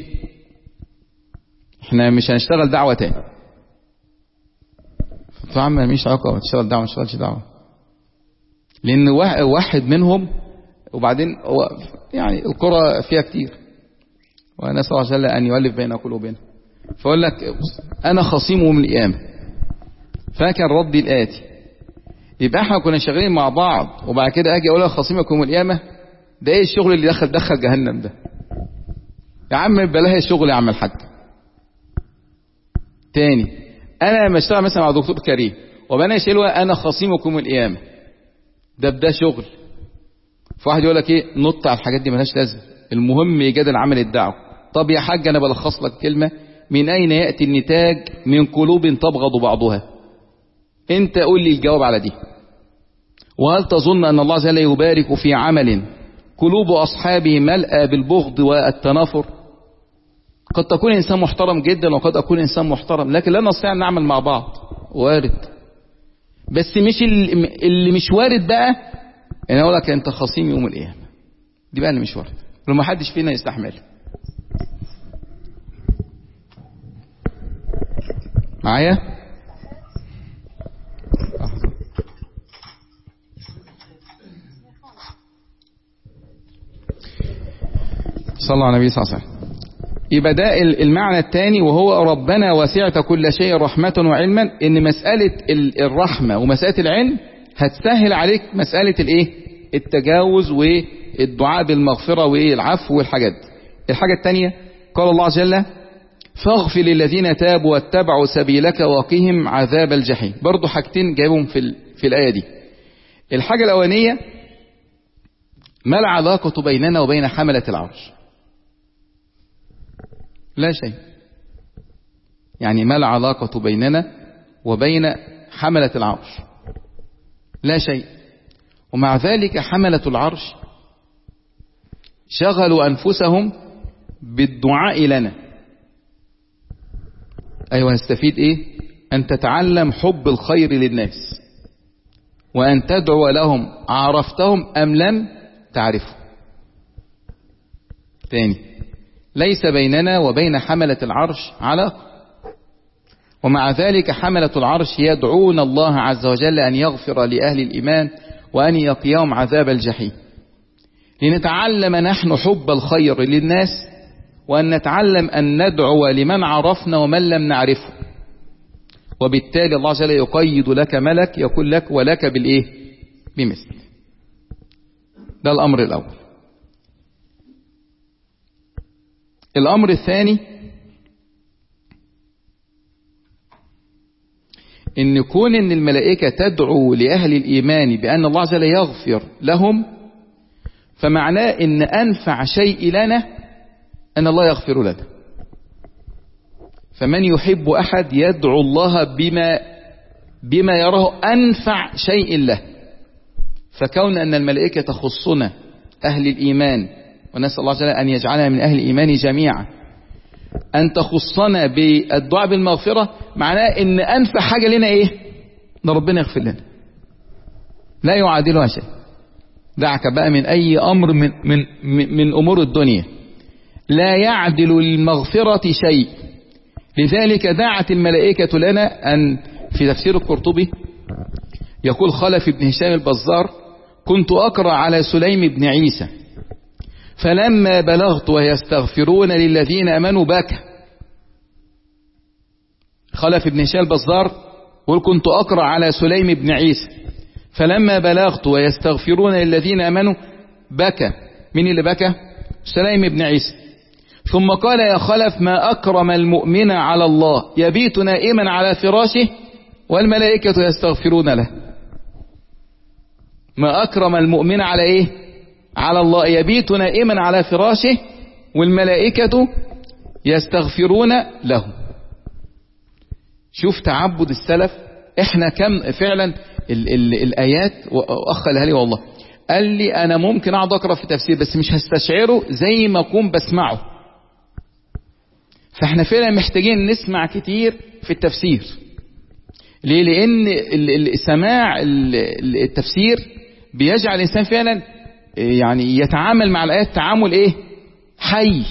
احنا مش هنشتغل دعوة تاني. فعما مش علاقة تشتغل دعوة ما تشتغلش دعوة، لان واحد منهم وبعدين هو يعني القرى فيها كتير ونسأل الله جل أن يؤلف بين قلوبنا، فأقول لك أنا خصيمه من القيامة، فكان ردي الآتي، يبقى احنا كنا شغالين مع بعض وبعد كده أجي أقول لك خصيمكم من القيامة، ده إيه الشغل اللي دخل دخل جهنم ده؟ يا عم بلاها الشغل يا عم الحاج. تاني، أنا لما اشتغل مثلا مع دكتور كريم وبنا شلوة أنا خصيمكم من القيامة، ده بده شغل. فواحد يقول لك إيه نط على الحاجات دي ملهاش لازمة، المهم يجادل عمل الدعوة. طب يا حاج أنا بلخص لك كلمة، من أين يأتي النتاج؟ من قلوب تبغض بعضها. أنت قول لي الجواب على دي. وهل تظن أن الله جل يبارك في عمل قلوب أصحابه ملأى بالبغض والتنافر؟ قد تكون إنسان محترم جدا وقد أكون إنسان محترم، لكن لا نستطيع أن نعمل مع بعض. وارد، بس مش اللي مش وارد بقى أنا أقول لك أنت خصيم يوم القيامة، دي بقى اللي مش وارد، لما حدش فينا يستحمل. معايا؟ صلى على النبي صلى الله عليه وسلم. يبقى ده المعنى الثاني، وهو ربنا وسعت كل شيء رحمة وعلما، ان مسألة الرحمة ومسألة العلم هتسهل عليك مسألة الايه التجاوز والدعاء بالمغفرة والعفو والحاجات. الحاجة الثانية قال الله عز وجل فاغفر للذين تابوا واتبعوا سبيلك وقهم عذاب الجحيم. برضو حاجتين جايبهم في, في الآية دي. الحاجة الأولانية ما العلاقة بيننا وبين حملة العرش؟ لا شيء. يعني ما العلاقة بيننا وبين حملة العرش؟ لا شيء. ومع ذلك حملة العرش شغلوا أنفسهم بالدعاء لنا. أيوة نستفيد إيه؟ أن تتعلم حب الخير للناس وأن تدعو لهم عرفتهم أم لم تعرفهم. ثاني، ليس بيننا وبين حملة العرش علاقة، ومع ذلك حملة العرش يدعون الله عز وجل أن يغفر لأهل الإيمان وأن يقيهم عذاب الجحيم، لنتعلم نحن حب الخير للناس وأن نتعلم أن ندعو لمن عرفنا ومن لم نعرفه. وبالتالي الله عز وجل يقيد لك ملك يقول لك ولك بالإيه؟ بمثل. ده الأمر الأول. الأمر الثاني، إن كون إن الملائكة تدعو لأهل الإيمان بأن الله عز وجل يغفر لهم، فمعناه إن أنفع شيء لنا أن الله يغفر لنا. فمن يحب أحد يدعو الله بما بما يراه أنفع شيء له. فكون أن الملائكة تخصنا أهل الإيمان، ونسأل الله عز وجل أن يجعلنا من أهل الإيمان جميعا، أن تخصنا بالدعاء بالمغفرة، معناه إن أنفع حاجة لنا إيه؟ إن ربنا يغفر لنا، لا يعادلها شيء. دعك بقى من أي أمر من, من, من أمور الدنيا، لا يعدل المغفرة شيء. لذلك دعت الملائكة لنا أن في تفسير القرطبي يقول خلف بن هشام البزار: كنت أقرأ على سليم بن عيسى فلما بلغت ويستغفرون للذين أمنوا بكى. خلف بن هشام البزار يقول كنت أقرأ على سليم بن عيسى فلما بلغت ويستغفرون للذين أمنوا بكى. من اللي بكى؟ سليم بن عيسى. ثم قال: يا خلف ما أكرم المؤمن على الله يبيت نائما على فراشه والملائكة يستغفرون له. ما أكرم المؤمن على إيه؟ على الله، يبيت نائما على فراشه والملائكة يستغفرون له. شوف تعبد السلف. احنا كم فعلا ال ال الآيات، وأخ قالها لي والله، قال لي أنا ممكن أقعد أقرأ في تفسير بس مش هستشعره زي ما أكون بسمعه. فاحنا فعلا محتاجين نسمع كتير في التفسير. ليه؟ لأن سماع التفسير بيجعل الإنسان فعلا يعني يتعامل مع الآيات تعامل إيه؟ حي.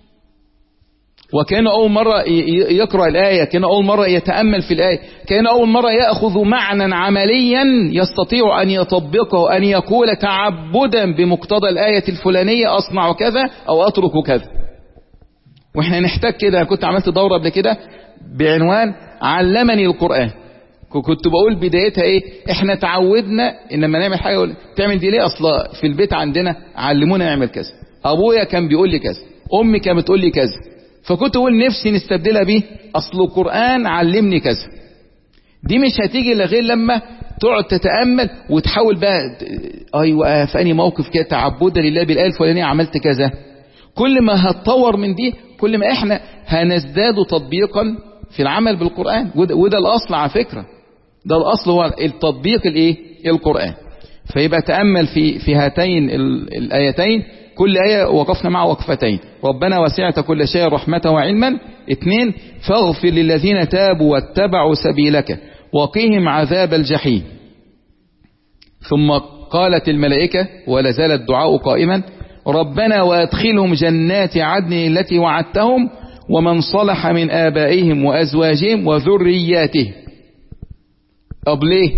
وكان أول مرة يقرأ الآية، كان أول مرة يتأمل في الآية، كان أول مرة يأخذ معنى عمليا يستطيع أن يطبقه، أن يقول تعبدا بمقتضى الآية الفلانية أصنع كذا أو أترك كذا. وإحنا نحتاج كده. كنت عملت دورة قبل كده بعنوان علمني القرآن. كنت بقول بدايتها إيه؟ إحنا تعودنا إن لما نعمل حاجة يقول تعمل دي ليه؟ أصلا في البيت عندنا علمونا نعمل كذا، أبويا كان بيقول لي كذا، أمي كانت بتقول لي كذا. فكنت أقول نفسي نستبدلها بيه أصل القرآن علمني كذا. دي مش هتيجي إلا غير لما تقعد تتأمل وتحاول بقى أيوة في أي موقف كده تعبدا لله بالآية الفلانية عملت كذا. كل ما هتطور من دي كل ما إحنا هنزداد تطبيقا في العمل بالقرآن. وده, وده الأصل على فكرة، ده الأصل هو التطبيق الإيه؟ القرآن. فيبقى تأمل في في هاتين الآيتين. كل آية وقفنا مع وقفتين: ربنا وسعت كل شيء رحمة وعلما. اثنين: فاغفر للذين تابوا واتبعوا سبيلك وقهم عذاب الجحيم. ثم قالت الملائكة ولا زال الدعاء قائما: ربنا وادخلهم جنات عدن التي وعدتهم ومن صلح من آبائهم وأزواجهم وذرياتهم. طب ليه؟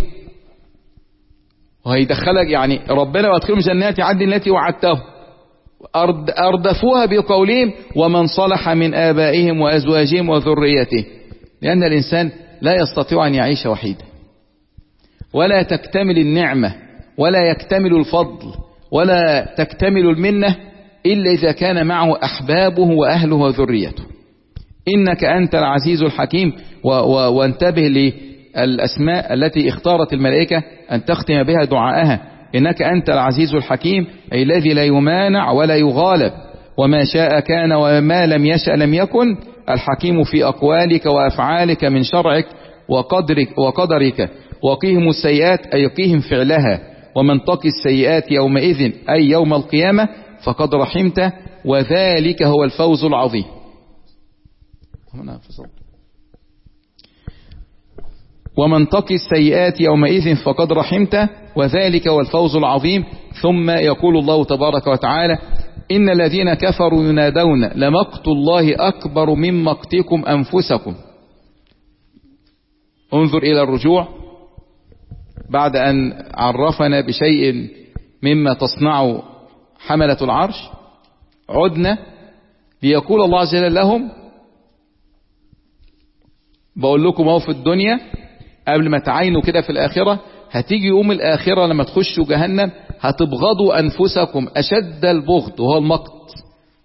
وهيدخلك يعني ربنا وادخلهم جنات عدن التي وعدتهم، أردفوها بقولهم ومن صلح من آبائهم وأزواجهم وذرياتهم، لأن الإنسان لا يستطيع أن يعيش وحيدا، ولا تكتمل النعمة ولا يكتمل الفضل ولا تكتمل المنة إلا إذا كان معه أحبابه وأهله وذريته. إنك أنت العزيز الحكيم. وانتبه للأسماء التي اختارت الملائكة أن تختم بها دعاءها: إنك أنت العزيز الحكيم، أي الذي لا يمانع ولا يغالب، وما شاء كان وما لم يشأ لم يكن، الحكيم في أقوالك وأفعالك من شرعك وقدرك, وقدرك. وقيهم السيئات أي قيهم فعلها، ومن تقي السيئات يومئذ أي يوم القيامة فقد رحمته، وذلك هو الفوز العظيم. ومن تقي السيئات يومئذ فقد رحمته وذلك هو الفوز العظيم. ثم يقول الله تبارك وتعالى إن الذين كفروا ينادون لمقت الله أكبر من مقتكم أنفسكم. انظر إلى الرجوع بعد أن عرفنا بشيء مما تصنع حملة العرش، عدنا ليقول الله عز وجل لهم بقول لكم اهو في الدنيا قبل ما تعينوا كده في الآخرة، هتيجي يوم الآخرة لما تخشوا جهنم هتبغضوا أنفسكم أشد البغض وهو المقت،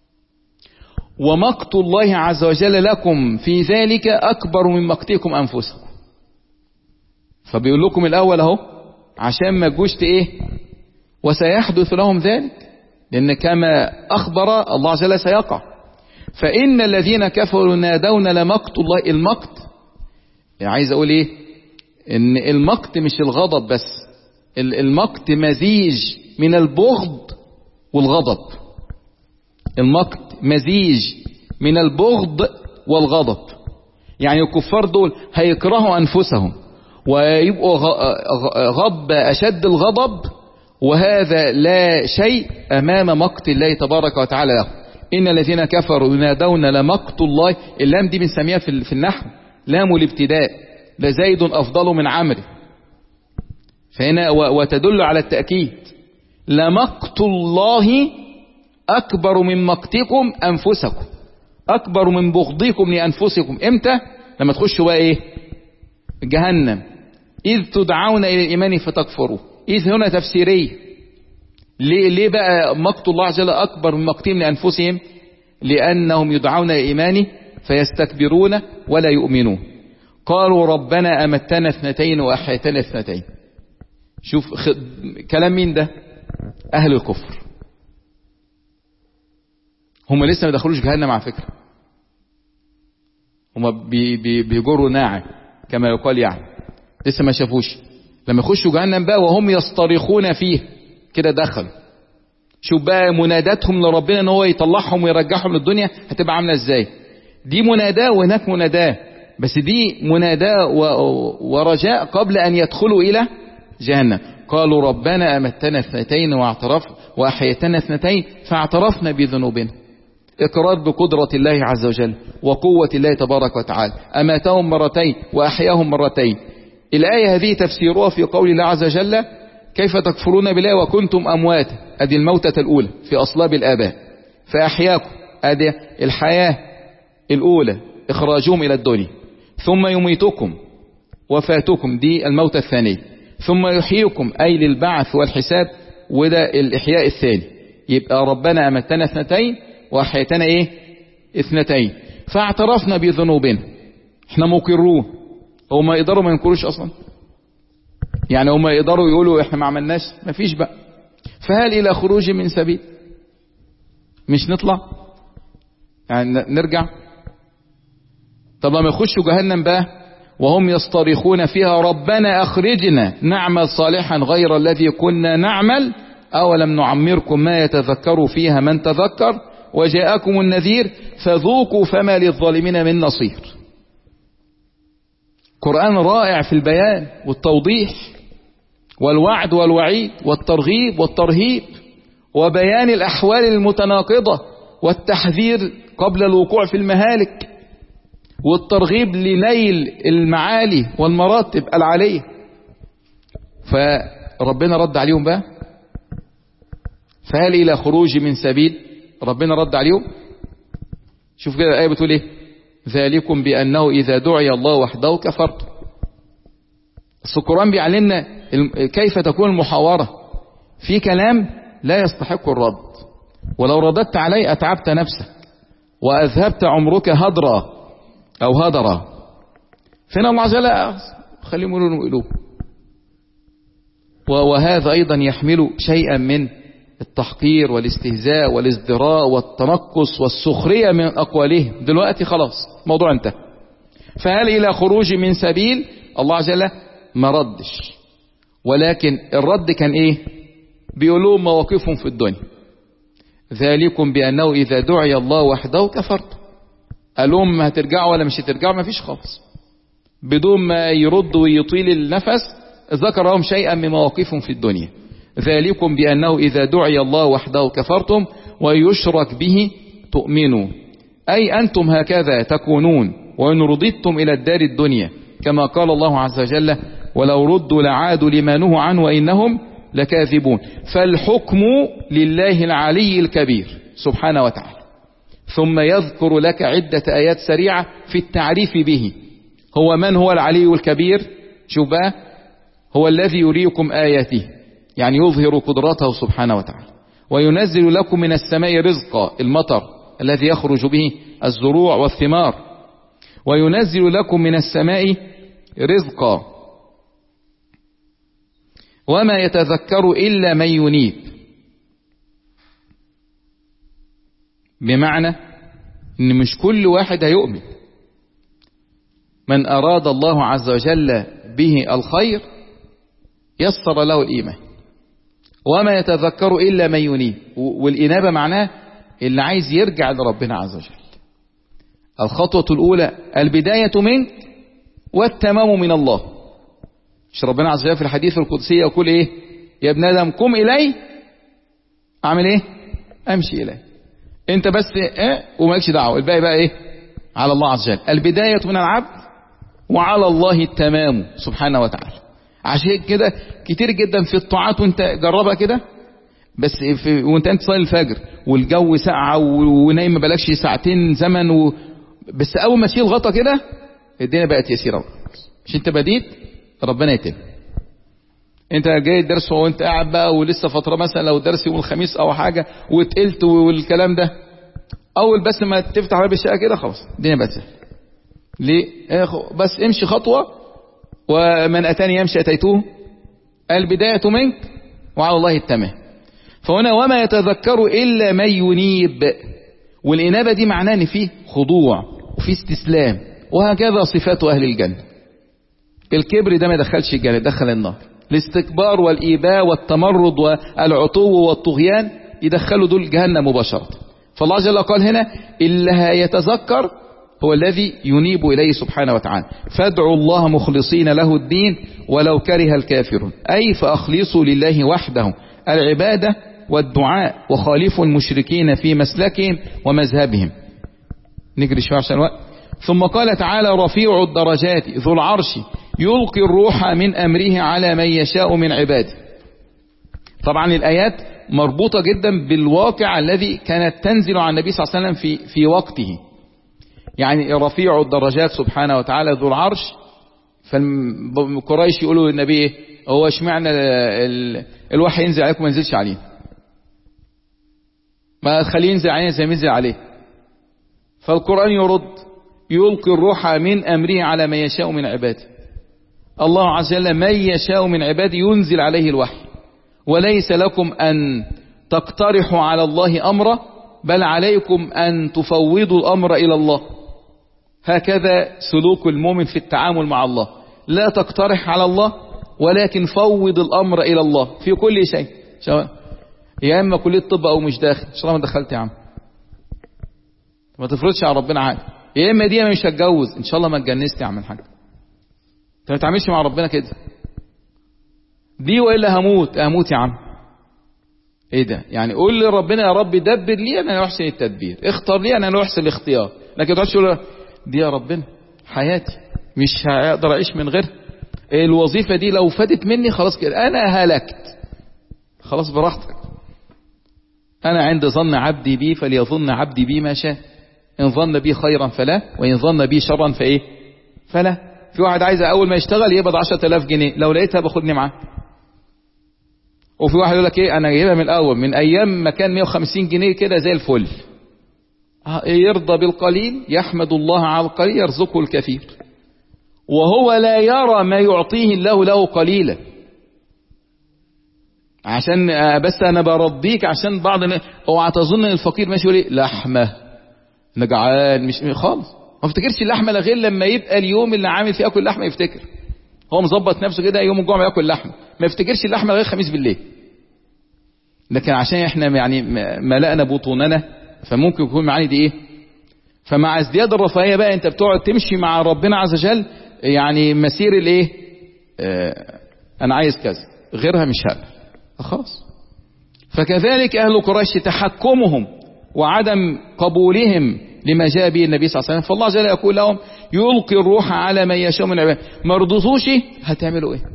ومقت الله عز وجل لكم في ذلك أكبر من مقتكم أنفسكم. فبيقول لكم الأول اهو عشان ما تجوش ايه وسيحدث لهم ذلك، لأن كما أخبر الله عز وجل سيقع. فإن الذين كفروا نادون لمقت الله. المقت يعني عايز أقول إيه؟ إن المقت مش الغضب بس، المقت مزيج من البغض والغضب. المقت مزيج من البغض والغضب، يعني الكفار دول هيكرهوا أنفسهم ويبقوا غضب أشد الغضب، وهذا لا شيء أمام مقت الله تبارك وتعالى له. إن الذين كفروا ينادون لمقت الله. اللام دي بنسميها في النحو لام الابتداء، لزيد أفضل من عمرو، فهنا وتدل على التأكيد. لمقت الله أكبر من مقتكم أنفسكم، أكبر من بغضكم لأنفسكم. إمتى؟ لما تخشوا بقى إيه؟ جهنم. إذ تدعون إلى الإيمان فتكفروا. إذ هنا تفسيرية. ليه, ليه بقى مقت الله عز وجل أكبر من مقتهم لأنفسهم؟ لأنهم يدعون إلى الإيمان فيستكبرون ولا يؤمنون. قالوا ربنا أمتنا اثنتين وأحيتنا اثنتين. شوف خ... كلام مين ده؟ أهل الكفر. هم لسه ما دخلوش جهنم على فكرة، هم بي... بي... بيجروا ناعم كما يقال، يعني لسه ما شافوش. لما يخشوا جهنم بقى وهم يصطرخون فيه كده دخلوا. شوف بقى مناداتهم لربنا ان هو يطلعهم ويرجعهم للدنيا هتبقى عامله ازاي. دي مناداه وهناك مناداه، بس دي مناداه ورجاء قبل ان يدخلوا الى جهنم. قالوا ربنا امتنا اثنتين واعترف واحيتنا اثنتين فاعترفنا بذنوبنا. اقرار بقدرة الله عز وجل وقوة الله تبارك وتعالى. اماتهم مرتين واحياهم مرتين. الآية هذه تفسيرها في قول الله عز وجل كيف تكفرون بالله وكنتم أمواتا. أدي الموتة الأولى في أصلاب الآباء، فأحياكم أدي الحياة الأولى إخراجهم إلى الدنيا، ثم يميتكم وفاتكم دي الموتة الثانية، ثم يحييكم أي للبعث والحساب وده الإحياء الثاني. يبقى ربنا أمتنا اثنتين وأحيتنا إيه اثنتين فاعترفنا بذنوبنا. احنا مقرون. هما يقدروا ما ينكروش اصلا؟ يعني هما يقدروا يقولوا احنا ما عملناش؟ ما فيش بقى. فهل الى خروج من سبيل؟ مش نطلع يعني نرجع؟ طب لما يخشوا جهنم بقى وهم يصطرخون فيها ربنا اخرجنا نعمل صالحا غير الذي كنا نعمل اولم نعمركم ما يتذكر فيها من تذكر وجاءكم النذير فذوقوا فما للظالمين من نصير. قرآن رائع في البيان والتوضيح والوعد والوعيد والترغيب والترهيب وبيان الأحوال المتناقضة والتحذير قبل الوقوع في المهالك والترغيب لنيل المعالي والمراتب العالية. فربنا رد عليهم بقى فهل إلى خروج من سبيل؟ ربنا رد عليهم. شوف كده الآية بتقول إيه؟ ذلكم بأنه إذا دعي الله وحده كفرتم. بس القرآن بيعلمنا كيف تكون المحاورة في كلام لا يستحق الرد، ولو رددت عليه أتعبت نفسك وأذهبت عمرك هدرا أو هدرا. فين الله عز وجل خليهم يقولوا قلوب. وهذا أيضا يحمل شيئا من التحقير والاستهزاء والازدراء والتنقص والسخرية من أقوالهم. دلوقتي خلاص موضوع انتهى. فهل إلى خروج من سبيل؟ الله عز وجل ما ردش، ولكن الرد كان إيه؟ بيقولوا مواقفهم في الدنيا. ذلكم بأنه إذا دعي الله وحده كفرتم. قال لهم هترجعوا ولا مش هترجعوا؟ ما فيش خالص. بدون ما يرد ويطيل النفس ذكر لهم شيئا من مواقفهم في الدنيا. ذلكم بأنه إذا دعي الله وحده كفرتم ويشرك به تؤمنوا، أي أنتم هكذا تكونون وإن رضيتم إلى الدار الدنيا، كما قال الله عز وجل ولو ردوا لعادوا لما نهوا عنه وإنهم لكاذبون. فالحكم لله العلي الكبير سبحانه وتعالى. ثم يذكر لك عدة آيات سريعة في التعريف به. هو من هو العلي الكبير؟ شوف بقى، هو الذي يريكم آياته، يعني يظهر قدرته سبحانه وتعالى، وينزل لكم من السماء رزقا، المطر الذي يخرج به الزروع والثمار، وينزل لكم من السماء رزقا وما يتذكر إلا من ينيب. بمعنى ان مش كل واحد هيؤمن. من أراد الله عز وجل به الخير يسر له الإيمان، وما يتذكر إلا من ينيب. والإنابة معناه اللي عايز يرجع لربنا عز وجل. الخطوة الأولى البداية منك والتمام من الله. مش ربنا عز وجل في الحديث القدسي يقول ايه؟ يا ابن آدم قم إلي، أعمل ايه؟ أمشي إلي. انت بس ايه ومالكش دعوة، الباقي بقى ايه؟ على الله عز وجل. البداية من العبد وعلى الله التمام سبحانه وتعالى. عشان كده كتير جدا في الطاعات، وانت جربها كده بس في وانت انت صلي الفجر والجو ساقعه ونايم ما بالكش ساعتين زمن و... بس اول ما تشيل غطا كده الدنيا بقت يسيره. مش انت بديت ربنا يتم. انت جاي الدرس وانت قاعد بقى ولسه فتره، مثلا لو درس يوم الخميس او حاجه واتقلت والكلام ده، اول بس ما تفتح باب الشقه كده خلاص الدنيا بقت سهله. ليه؟ بس امشي خطوه، ومن اتاني يمشي اتيتوه. البدايه منك وعلى الله التمام. فهنا وما يتذكر إلا من ينيب. والإنابة دي معناه ان فيه خضوع وفيه استسلام، وهكذا صفات أهل الجنة. الكبر ده ما يدخلش الجنة، يدخل النار. الاستكبار والإيباء والتمرد والعتو والطغيان يدخلوا دول جهنم مباشرة. فالله جل قال هنا اللي هيتذكر هو الذي ينيب إليه سبحانه وتعالى. فادعوا الله مخلصين له الدين ولو كره الكافرون، أي فأخلصوا لله وحده العبادة والدعاء وخالفوا المشركين في مسلكهم ومذهبهم. نجري شوية عشان الوقت. ثم قال تعالى رفيع الدرجات ذو العرش يلقي الروح من أمره على من يشاء من عباده. طبعا الآيات مربوطة جدا بالواقع الذي كانت تنزل على النبي صلى الله عليه وسلم في, في وقته. يعني رفيع الدرجات سبحانه وتعالى ذو العرش. فالقريش يقولوا للنبي ايه؟ هو اشمعنى الوحي ينزل عليكم ما ينزلش عليه؟ ما خليه ينزل عليه زي ما ينزل عليه. فالقرآن يرد يلقي الروح من أمره على من يشاء من عباده. الله عز وجل من يشاء من عباده ينزل عليه الوحي، وليس لكم أن تقترحوا على الله أمره، بل عليكم أن تفوضوا الأمر إلى الله. هكذا سلوك المؤمن في التعامل مع الله، لا تقترح على الله ولكن فوض الأمر إلى الله في كل شيء. يا إما كلية طب أو مش داخل، إن شاء الله ما دخلت يا عم، ما تفرضش على ربنا عادي. يا إما دي مش هتجوز، إن شاء الله ما اتجنست يا عم الحاج. أنت ما تعملش مع ربنا كده. دي وإلا هموت، هموت يا عم. إيه ده؟ يعني قول لربنا يا رب دبر لي أنا أحسن التدبير، اختار لي أنا أحسن الاختيار. لكن تقعدش تقول دي يا ربنا حياتي مش هقدر أعيش من غيرها. الوظيفة دي لو فاتت مني خلاص كده أنا هلكت. خلاص براحتك. أنا عند ظن عبدي بي فليظن عبدي بي ما شاء. إن ظن بي خيرا فلا، وإن ظن بي شرا فإيه فلا. في واحد عايز أول ما يشتغل يقبض عشرة آلاف جنيه، لو لقيتها باخدني معاه. وفي واحد يقول لك إيه أنا جايبها من الأول من أيام ما كان مئة وخمسين جنيه كده زي الفل. يرضى بالقليل يحمد الله على القليل يرزقه الكثير، وهو لا يرى ما يعطيه الله له قليلا. عشان بس أنا برضيك عشان بعض اوعى تظن الفقير ماشي يقول ايه لحمة انا جعان، مش خالص. ما افتكرش اللحمة غير لما يبقى اليوم اللي عامل فيه اكل لحمة يفتكر. هو مظبط نفسه كده يوم الجمعة ياكل لحمة، ما يفتكرش اللحمة غير خميس بالليل. لكن عشان احنا يعني ملأنا بطوننا فممكن يكون معاني دي ايه. فمع ازدياد الرفاهية بقى انت بتقعد تمشي مع ربنا عز وجل يعني مسير الايه، اه انا عايز كذا، غيرها مش هقبل خلاص. فكذلك اهل قريش تحكمهم وعدم قبولهم لما جاء به النبي صلى الله عليه وسلم، فالله جل يقول لهم يلقي الروح على من يشاء من عباده، ما رضوش هتعملوا ايه؟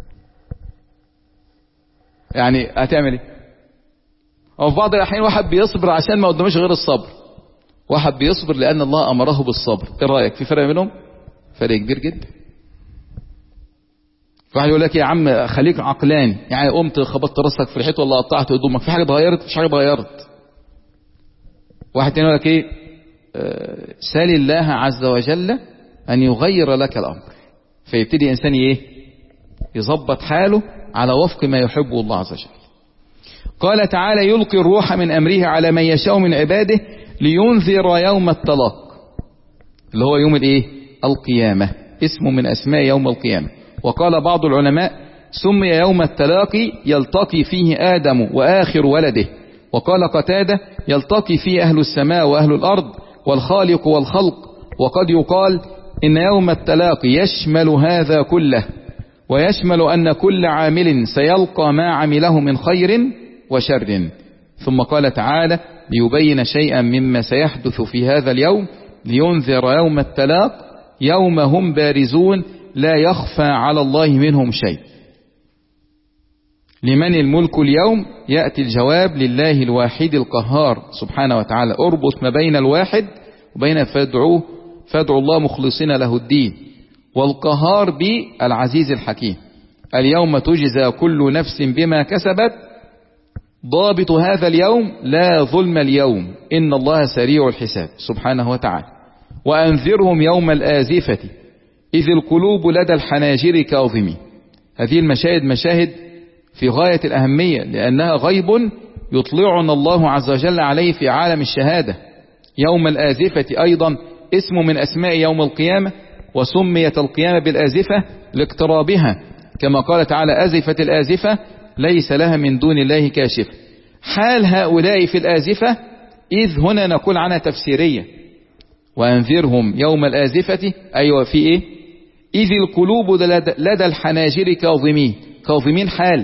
يعني هتعمل ايه؟ او في بعض الاحيان واحد بيصبر عشان ما قدامش غير الصبر، واحد بيصبر لان الله امره بالصبر. ايه رايك؟ في فرق بينهم؟ فرق كبير جدا. واحد يقول لك يا عم خليك عقلاني، يعني قمت خبطت راسك في الحيط ولا قطعت هدومك، في حاجه اتغيرت؟ مش حاجه اتغيرت. واحد تاني يقول لك ايه، آه سال الله عز وجل ان يغير لك الامر، فيبتدي انسان ايه، يظبط حاله على وفق ما يحبه الله عز وجل. قال تعالى يلقي الروح من امره على من يشاء من عباده لينذر يوم التلاق، اللي هو يوم الايه، القيامة، اسمه من اسماء يوم القيامة. وقال بعض العلماء سمي يوم التلاقي يلتقي فيه آدم وآخر ولده. وقال قتادة يلتقي فيه أهل السماء وأهل الأرض والخالق والخلق. وقد يقال إن يوم التلاقي يشمل هذا كله، ويشمل أن كل عامل سيلقى ما عمله من خير وشر. ثم قال تعالى ليبين شيئا مما سيحدث في هذا اليوم لينذر يوم التلاق يوم هم بارزون لا يخفى على الله منهم شيء. لمن الملك اليوم؟ يأتي الجواب لله الواحد القهار سبحانه وتعالى. اربط ما بين الواحد وبين فادعوه، فادعوا الله مخلصين له الدين. والقهار بالعزيز الحكيم. اليوم تجزى كل نفس بما كسبت. ضابط هذا اليوم لا ظلم اليوم إن الله سريع الحساب سبحانه وتعالى. وأنذرهم يوم الآزفة إذ القلوب لدى الحناجر كاظمين. هذه المشاهد مشاهد في غاية الأهمية، لأنها غيب يطلعنا الله عز وجل عليه في عالم الشهادة. يوم الآزفة أيضا اسم من أسماء يوم القيامة، وسميت القيامة بالآزفة لاقترابها، كما قال تعالى أزفت الآزفة ليس لها من دون الله كاشف. حال هؤلاء في الآزفة إذ هنا نقول عنها تفسيرية. وأنذرهم يوم الآزفة أيوة في إيه؟ إذ القلوب لدى الحناجر كاظمين. كاظمين حال،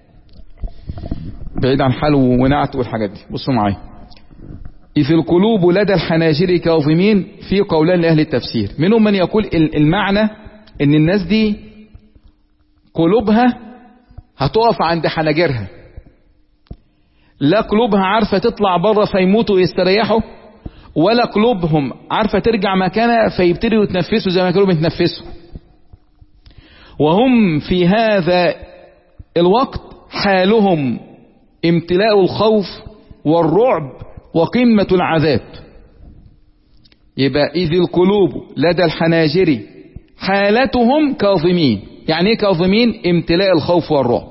بعيد عن حال ونعت والحاجات دي. بصوا معايا، إذ القلوب لدى الحناجر كاظمين في قولان لأهل التفسير. منهم من يقول المعنى إن الناس دي قلوبها هتقف عند حناجرها، لا قلوبها عارفة تطلع بره فيموتوا ويستريحوا، ولا قلوبهم عارفة ترجع مكانها فيبتدوا يتنفسوا زي ما كانوا بيتنفسوا. وهم في هذا الوقت حالهم امتلاء الخوف والرعب وقمة العذاب. يبقى إذ القلوب لدى الحناجر حالتهم كاظمين. يعني ايه كاظمين؟ امتلاء الخوف والرعب.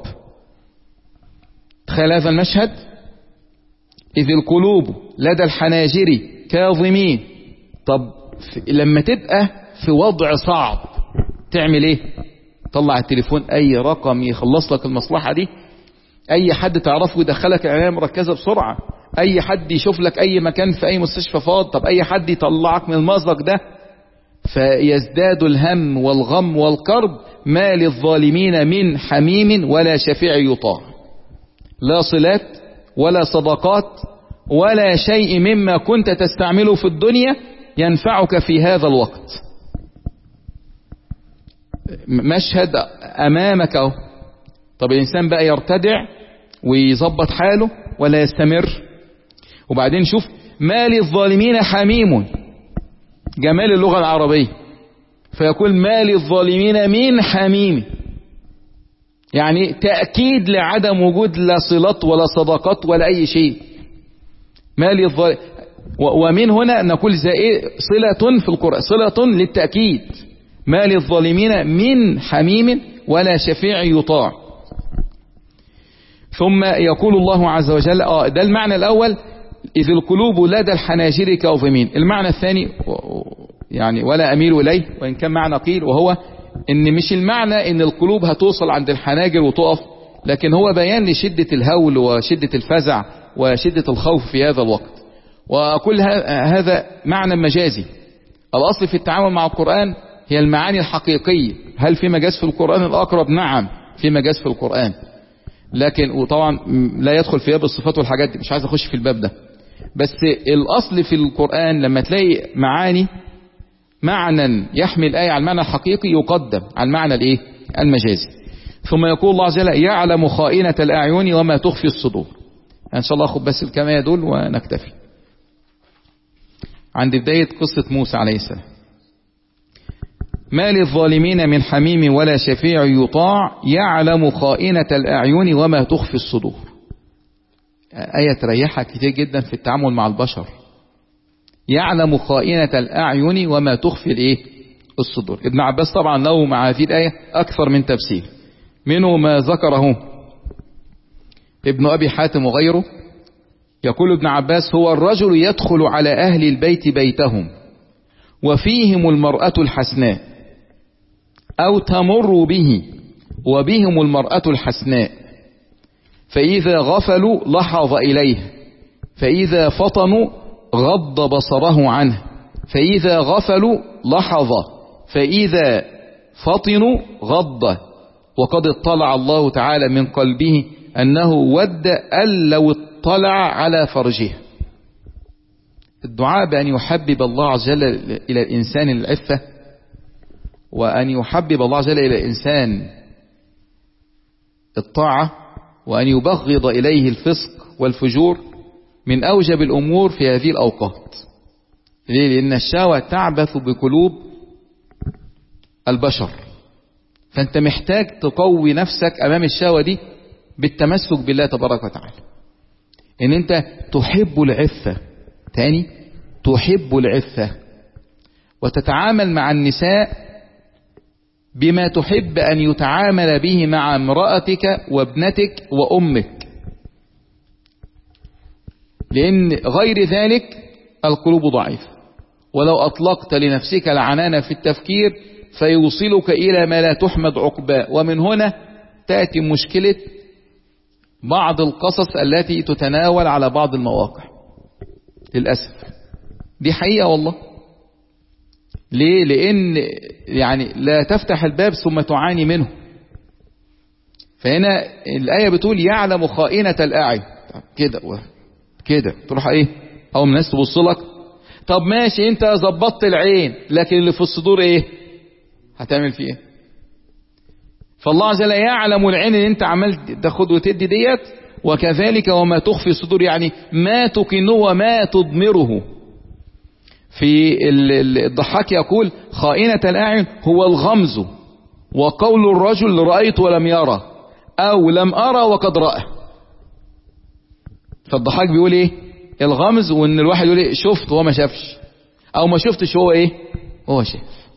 تخيل هذا المشهد، إذ القلوب لدى الحناجر كاظمين. طب لما تبقى في وضع صعب تعمل ايه؟ طلع التليفون، اي رقم يخلص لك المصلحة دي، اي حد تعرفه يدخلك العناية المركزة بسرعة، اي حد يشوف لك اي مكان في اي مستشفى فاضي، طب اي حد يطلعك من المأزق ده. فيزداد الهم والغم والكرب. ما للظالمين من حميم ولا شفيع يطاع. لا صلات ولا صدقات ولا شيء مما كنت تستعمله في الدنيا ينفعك في هذا الوقت. مشهد أمامك اهو. طب الإنسان بقى يرتدع ويظبط حاله ولا يستمر؟ وبعدين شوف ما للظالمين حميم، جمال اللغة العربية، فيقول ما للظالمين من حميم، يعني تأكيد لعدم وجود لا صلات ولا صداقات ولا أي شيء. ما للظالمين، ومن هنا نقول زائد صلة في القرآن، صلة للتأكيد. ما للظالمين من حميم ولا شفيع يطاع. ثم يقول الله عز وجل، آه ده المعنى الأول، إذ القلوب لدى الحناجر كاظمين. المعنى الثاني يعني ولا أميل إليه وإن كان معنى قيل، وهو إن مش المعنى إن القلوب هتوصل عند الحناجر وتقف، لكن هو بيان لشدة الهول وشدة الفزع وشدة الخوف في هذا الوقت. وأقول هذا معنى مجازي. الأصل في التعامل مع القرآن هي المعاني الحقيقية. هل في مجاز في القرآن الأقرب؟ نعم في مجاز في القرآن، لكن وطبعا لا يدخل في باب الصفات والحاجات دي، مش عايز اخش في الباب ده. بس الأصل في القرآن لما تلاقي معاني معنى يحمل الآية على المعنى الحقيقي يقدم على المعنى الايه المجازي. ثم يقول الله عز وجل يعلم خائنة الأعين وما تخفي الصدور. ان شاء الله اخد بس الكمية دول ونكتفي. عند بداية قصة موسى عليه السلام: ما للظالمين من حميم ولا شفيع يطاع يعلم خائنة الأعين وما تخفي الصدور. آية تريحها كتير جدا في التعامل مع البشر. يعلم خائنة الأعين وما تخفي الايه الصدور. ابن عباس طبعا له مع هذه الآية أكثر من تفسير، منه ما ذكره ابن أبي حاتم وغيره. يقول ابن عباس: هو الرجل يدخل على أهل البيت بيتهم وفيهم المرأة الحسناء، أو تمر به وبهم المرأة الحسناء، فإذا غفلوا لحظ إليه، فإذا فطنوا غض بصره عنه، فإذا غفلوا لحظ، فإذا فطنوا غض، وقد اطلع الله تعالى من قلبه أنه ود أن لو اطلع على فرجه. الدعاء بأن يحبب الله عز وجل إلى الإنسان العفة، وأن يحبب الله عز وجل إلى الإنسان الطاعة، وأن يبغض إليه الفسق والفجور، من أوجب الأمور في هذه الأوقات. ليه؟ لأن الشهوة تعبث بقلوب البشر، فأنت محتاج تقوي نفسك أمام الشهوة دي بالتمسك بالله تبارك وتعالى، إن أنت تحب العفة. تاني، تحب العفة، وتتعامل مع النساء بما تحب أن يتعامل به مع امرأتك وابنتك وأمك، لأن غير ذلك القلوب ضعيفة. ولو أطلقت لنفسك العنان في التفكير فيوصلك إلى ما لا تحمد عقباه. ومن هنا تأتي مشكلة بعض القصص التي تتناول على بعض المواقع للأسف. دي حقيقة والله. ليه؟ لأن يعني لا تفتح الباب ثم تعاني منه. فهنا الآية بتقول يعلم خائنة الأعين كده كده، تروح ايه او الناس تبص لك، طب ماشي انت ظبطت العين، لكن اللي في الصدور ايه هتعمل فيه ايه؟ فالله عز وجل يعلم العين اللي انت عملت تاخد وتدي ديت، وكذلك وما تخفي الصدور، يعني ما تكنه وما تضمره. في الضحاك يقول خائنة الأعين هو الغمز، وقول الرجل رأيت ولم يرى، أو لم أرى وقد رأى. فالضحاك بيقول ايه؟ الغمز، وان الواحد يقول ايه شفت وهو ما شافش، او ما شفتش هو ايه هو شاف.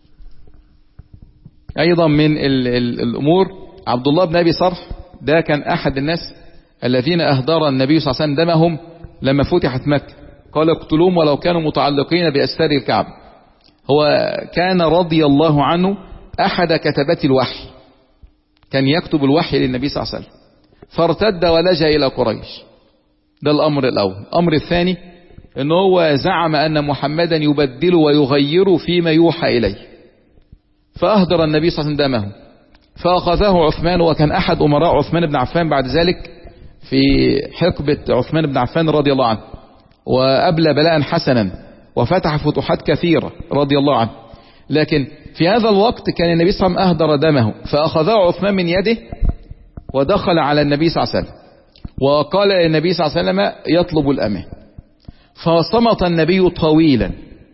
ايضا من ال ال الامور عبد الله بن ابي صرح، ده كان احد الناس الذين اهدر النبي صلى الله عليه وسلم دمهم لما فتحت مكة، قال اقتلوهم ولو كانوا متعلقين باستار الكعبة. هو كان رضي الله عنه احد كتبات الوحي، كان يكتب الوحي للنبي صلى الله عليه وسلم، فارتد ولجأ الى قريش. ده الأمر الأول. الأمر الثاني إن هو زعم أن محمدا يبدل ويغير فيما يوحى إليه، فأهدر النبي صلى الله عليه وسلم دمه، فأخذه عثمان، وكان أحد أمراء عثمان بن عفان بعد ذلك في حقبة عثمان بن عفان رضي الله عنه، وأبلى بلاء حسنا وفتح فتوحات كثيرة رضي الله عنه. لكن في هذا الوقت كان النبي صلى الله عليه وسلم أهدر دمه، فأخذه عثمان من يده ودخل على النبي صلى الله عليه وسلم، وقال النبي صلى الله عليه وسلم يطلب الأمان، فصمت النبي طويلا،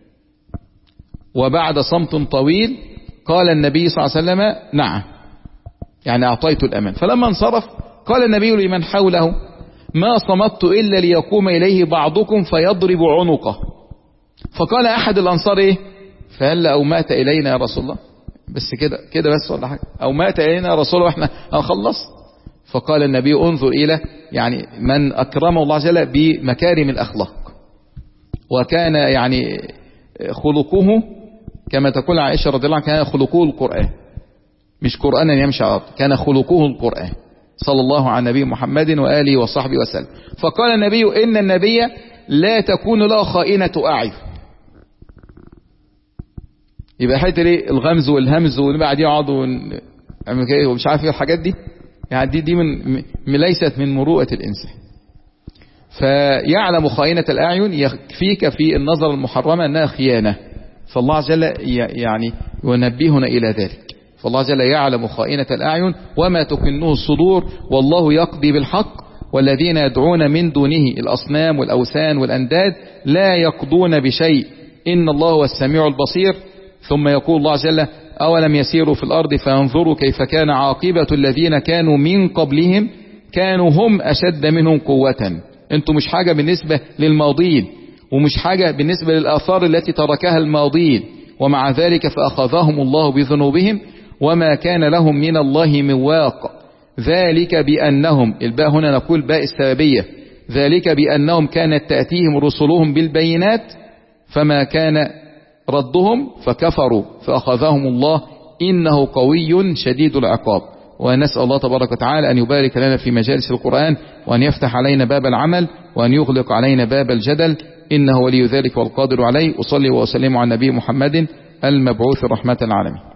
وبعد صمت طويل قال النبي صلى الله عليه وسلم نعم، يعني أعطيت الأمان. فلما انصرف قال النبي لمن حوله ما صمت إلا ليقوم إليه بعضكم فيضرب عنقه. فقال أحد الأنصار إيه؟ فهل أو مات إلينا يا رسول الله؟ بس كده كده بس ولا حاجة؟ أو مات إلينا يا رسول الله وإحنا هنخلص؟ فقال النبي انظر إلى يعني من أكرمه الله عز وجل بمكارم الأخلاق، وكان يعني خلقه كما تقول عائشة رضي الله عنها كان خلقه القرآن، مش قرآنا يمشي على الأرض، كان خلقه القرآن صلى الله على نبي محمد وآله وصحبه وسلم. فقال النبي إن النبي لا تكون له خائنة أعين، يبقى حته ايه الغمز والهمز واللي بعد يقعدوا ومش عارف ايه الحاجات دي، يعني دي دي من م- ليست من مروءة الانسان. فيعلم خائنة الاعين يكفيك في النظر المحرمة انها خيانة، فالله عز وجل يعني ينبهنا الى ذلك. فالله عز وجل يعلم خائنة الاعين وما تكنه الصدور، والله يقضي بالحق، والذين يدعون من دونه الاصنام والاوثان والانداد لا يقضون بشيء ان الله هو السميع البصير. ثم يقول الله عز وجل أولم يسيروا في الأرض فينظروا كيف كان عاقبة الذين كانوا من قبلهم كانوا هم أشد منهم قوة. انتم مش حاجة بالنسبة للماضين، ومش حاجة بالنسبة للآثار التي تركها الماضين، ومع ذلك فأخذهم الله بذنوبهم وما كان لهم من الله من واق. ذلك بأنهم، الباء هنا نقول باء السببية، ذلك بأنهم كانت تأتيهم رسلهم بالبينات فما كان ردهم فكفروا فأخذهم الله إنه قوي شديد العقاب. ونسأل الله تبارك وتعالى أن يبارك لنا في مجالس القرآن، وأن يفتح علينا باب العمل، وأن يغلق علينا باب الجدل، إنه ولي ذلك والقادر عليه. أصلي وأسلم على النبي محمد المبعوث رحمة العالمين.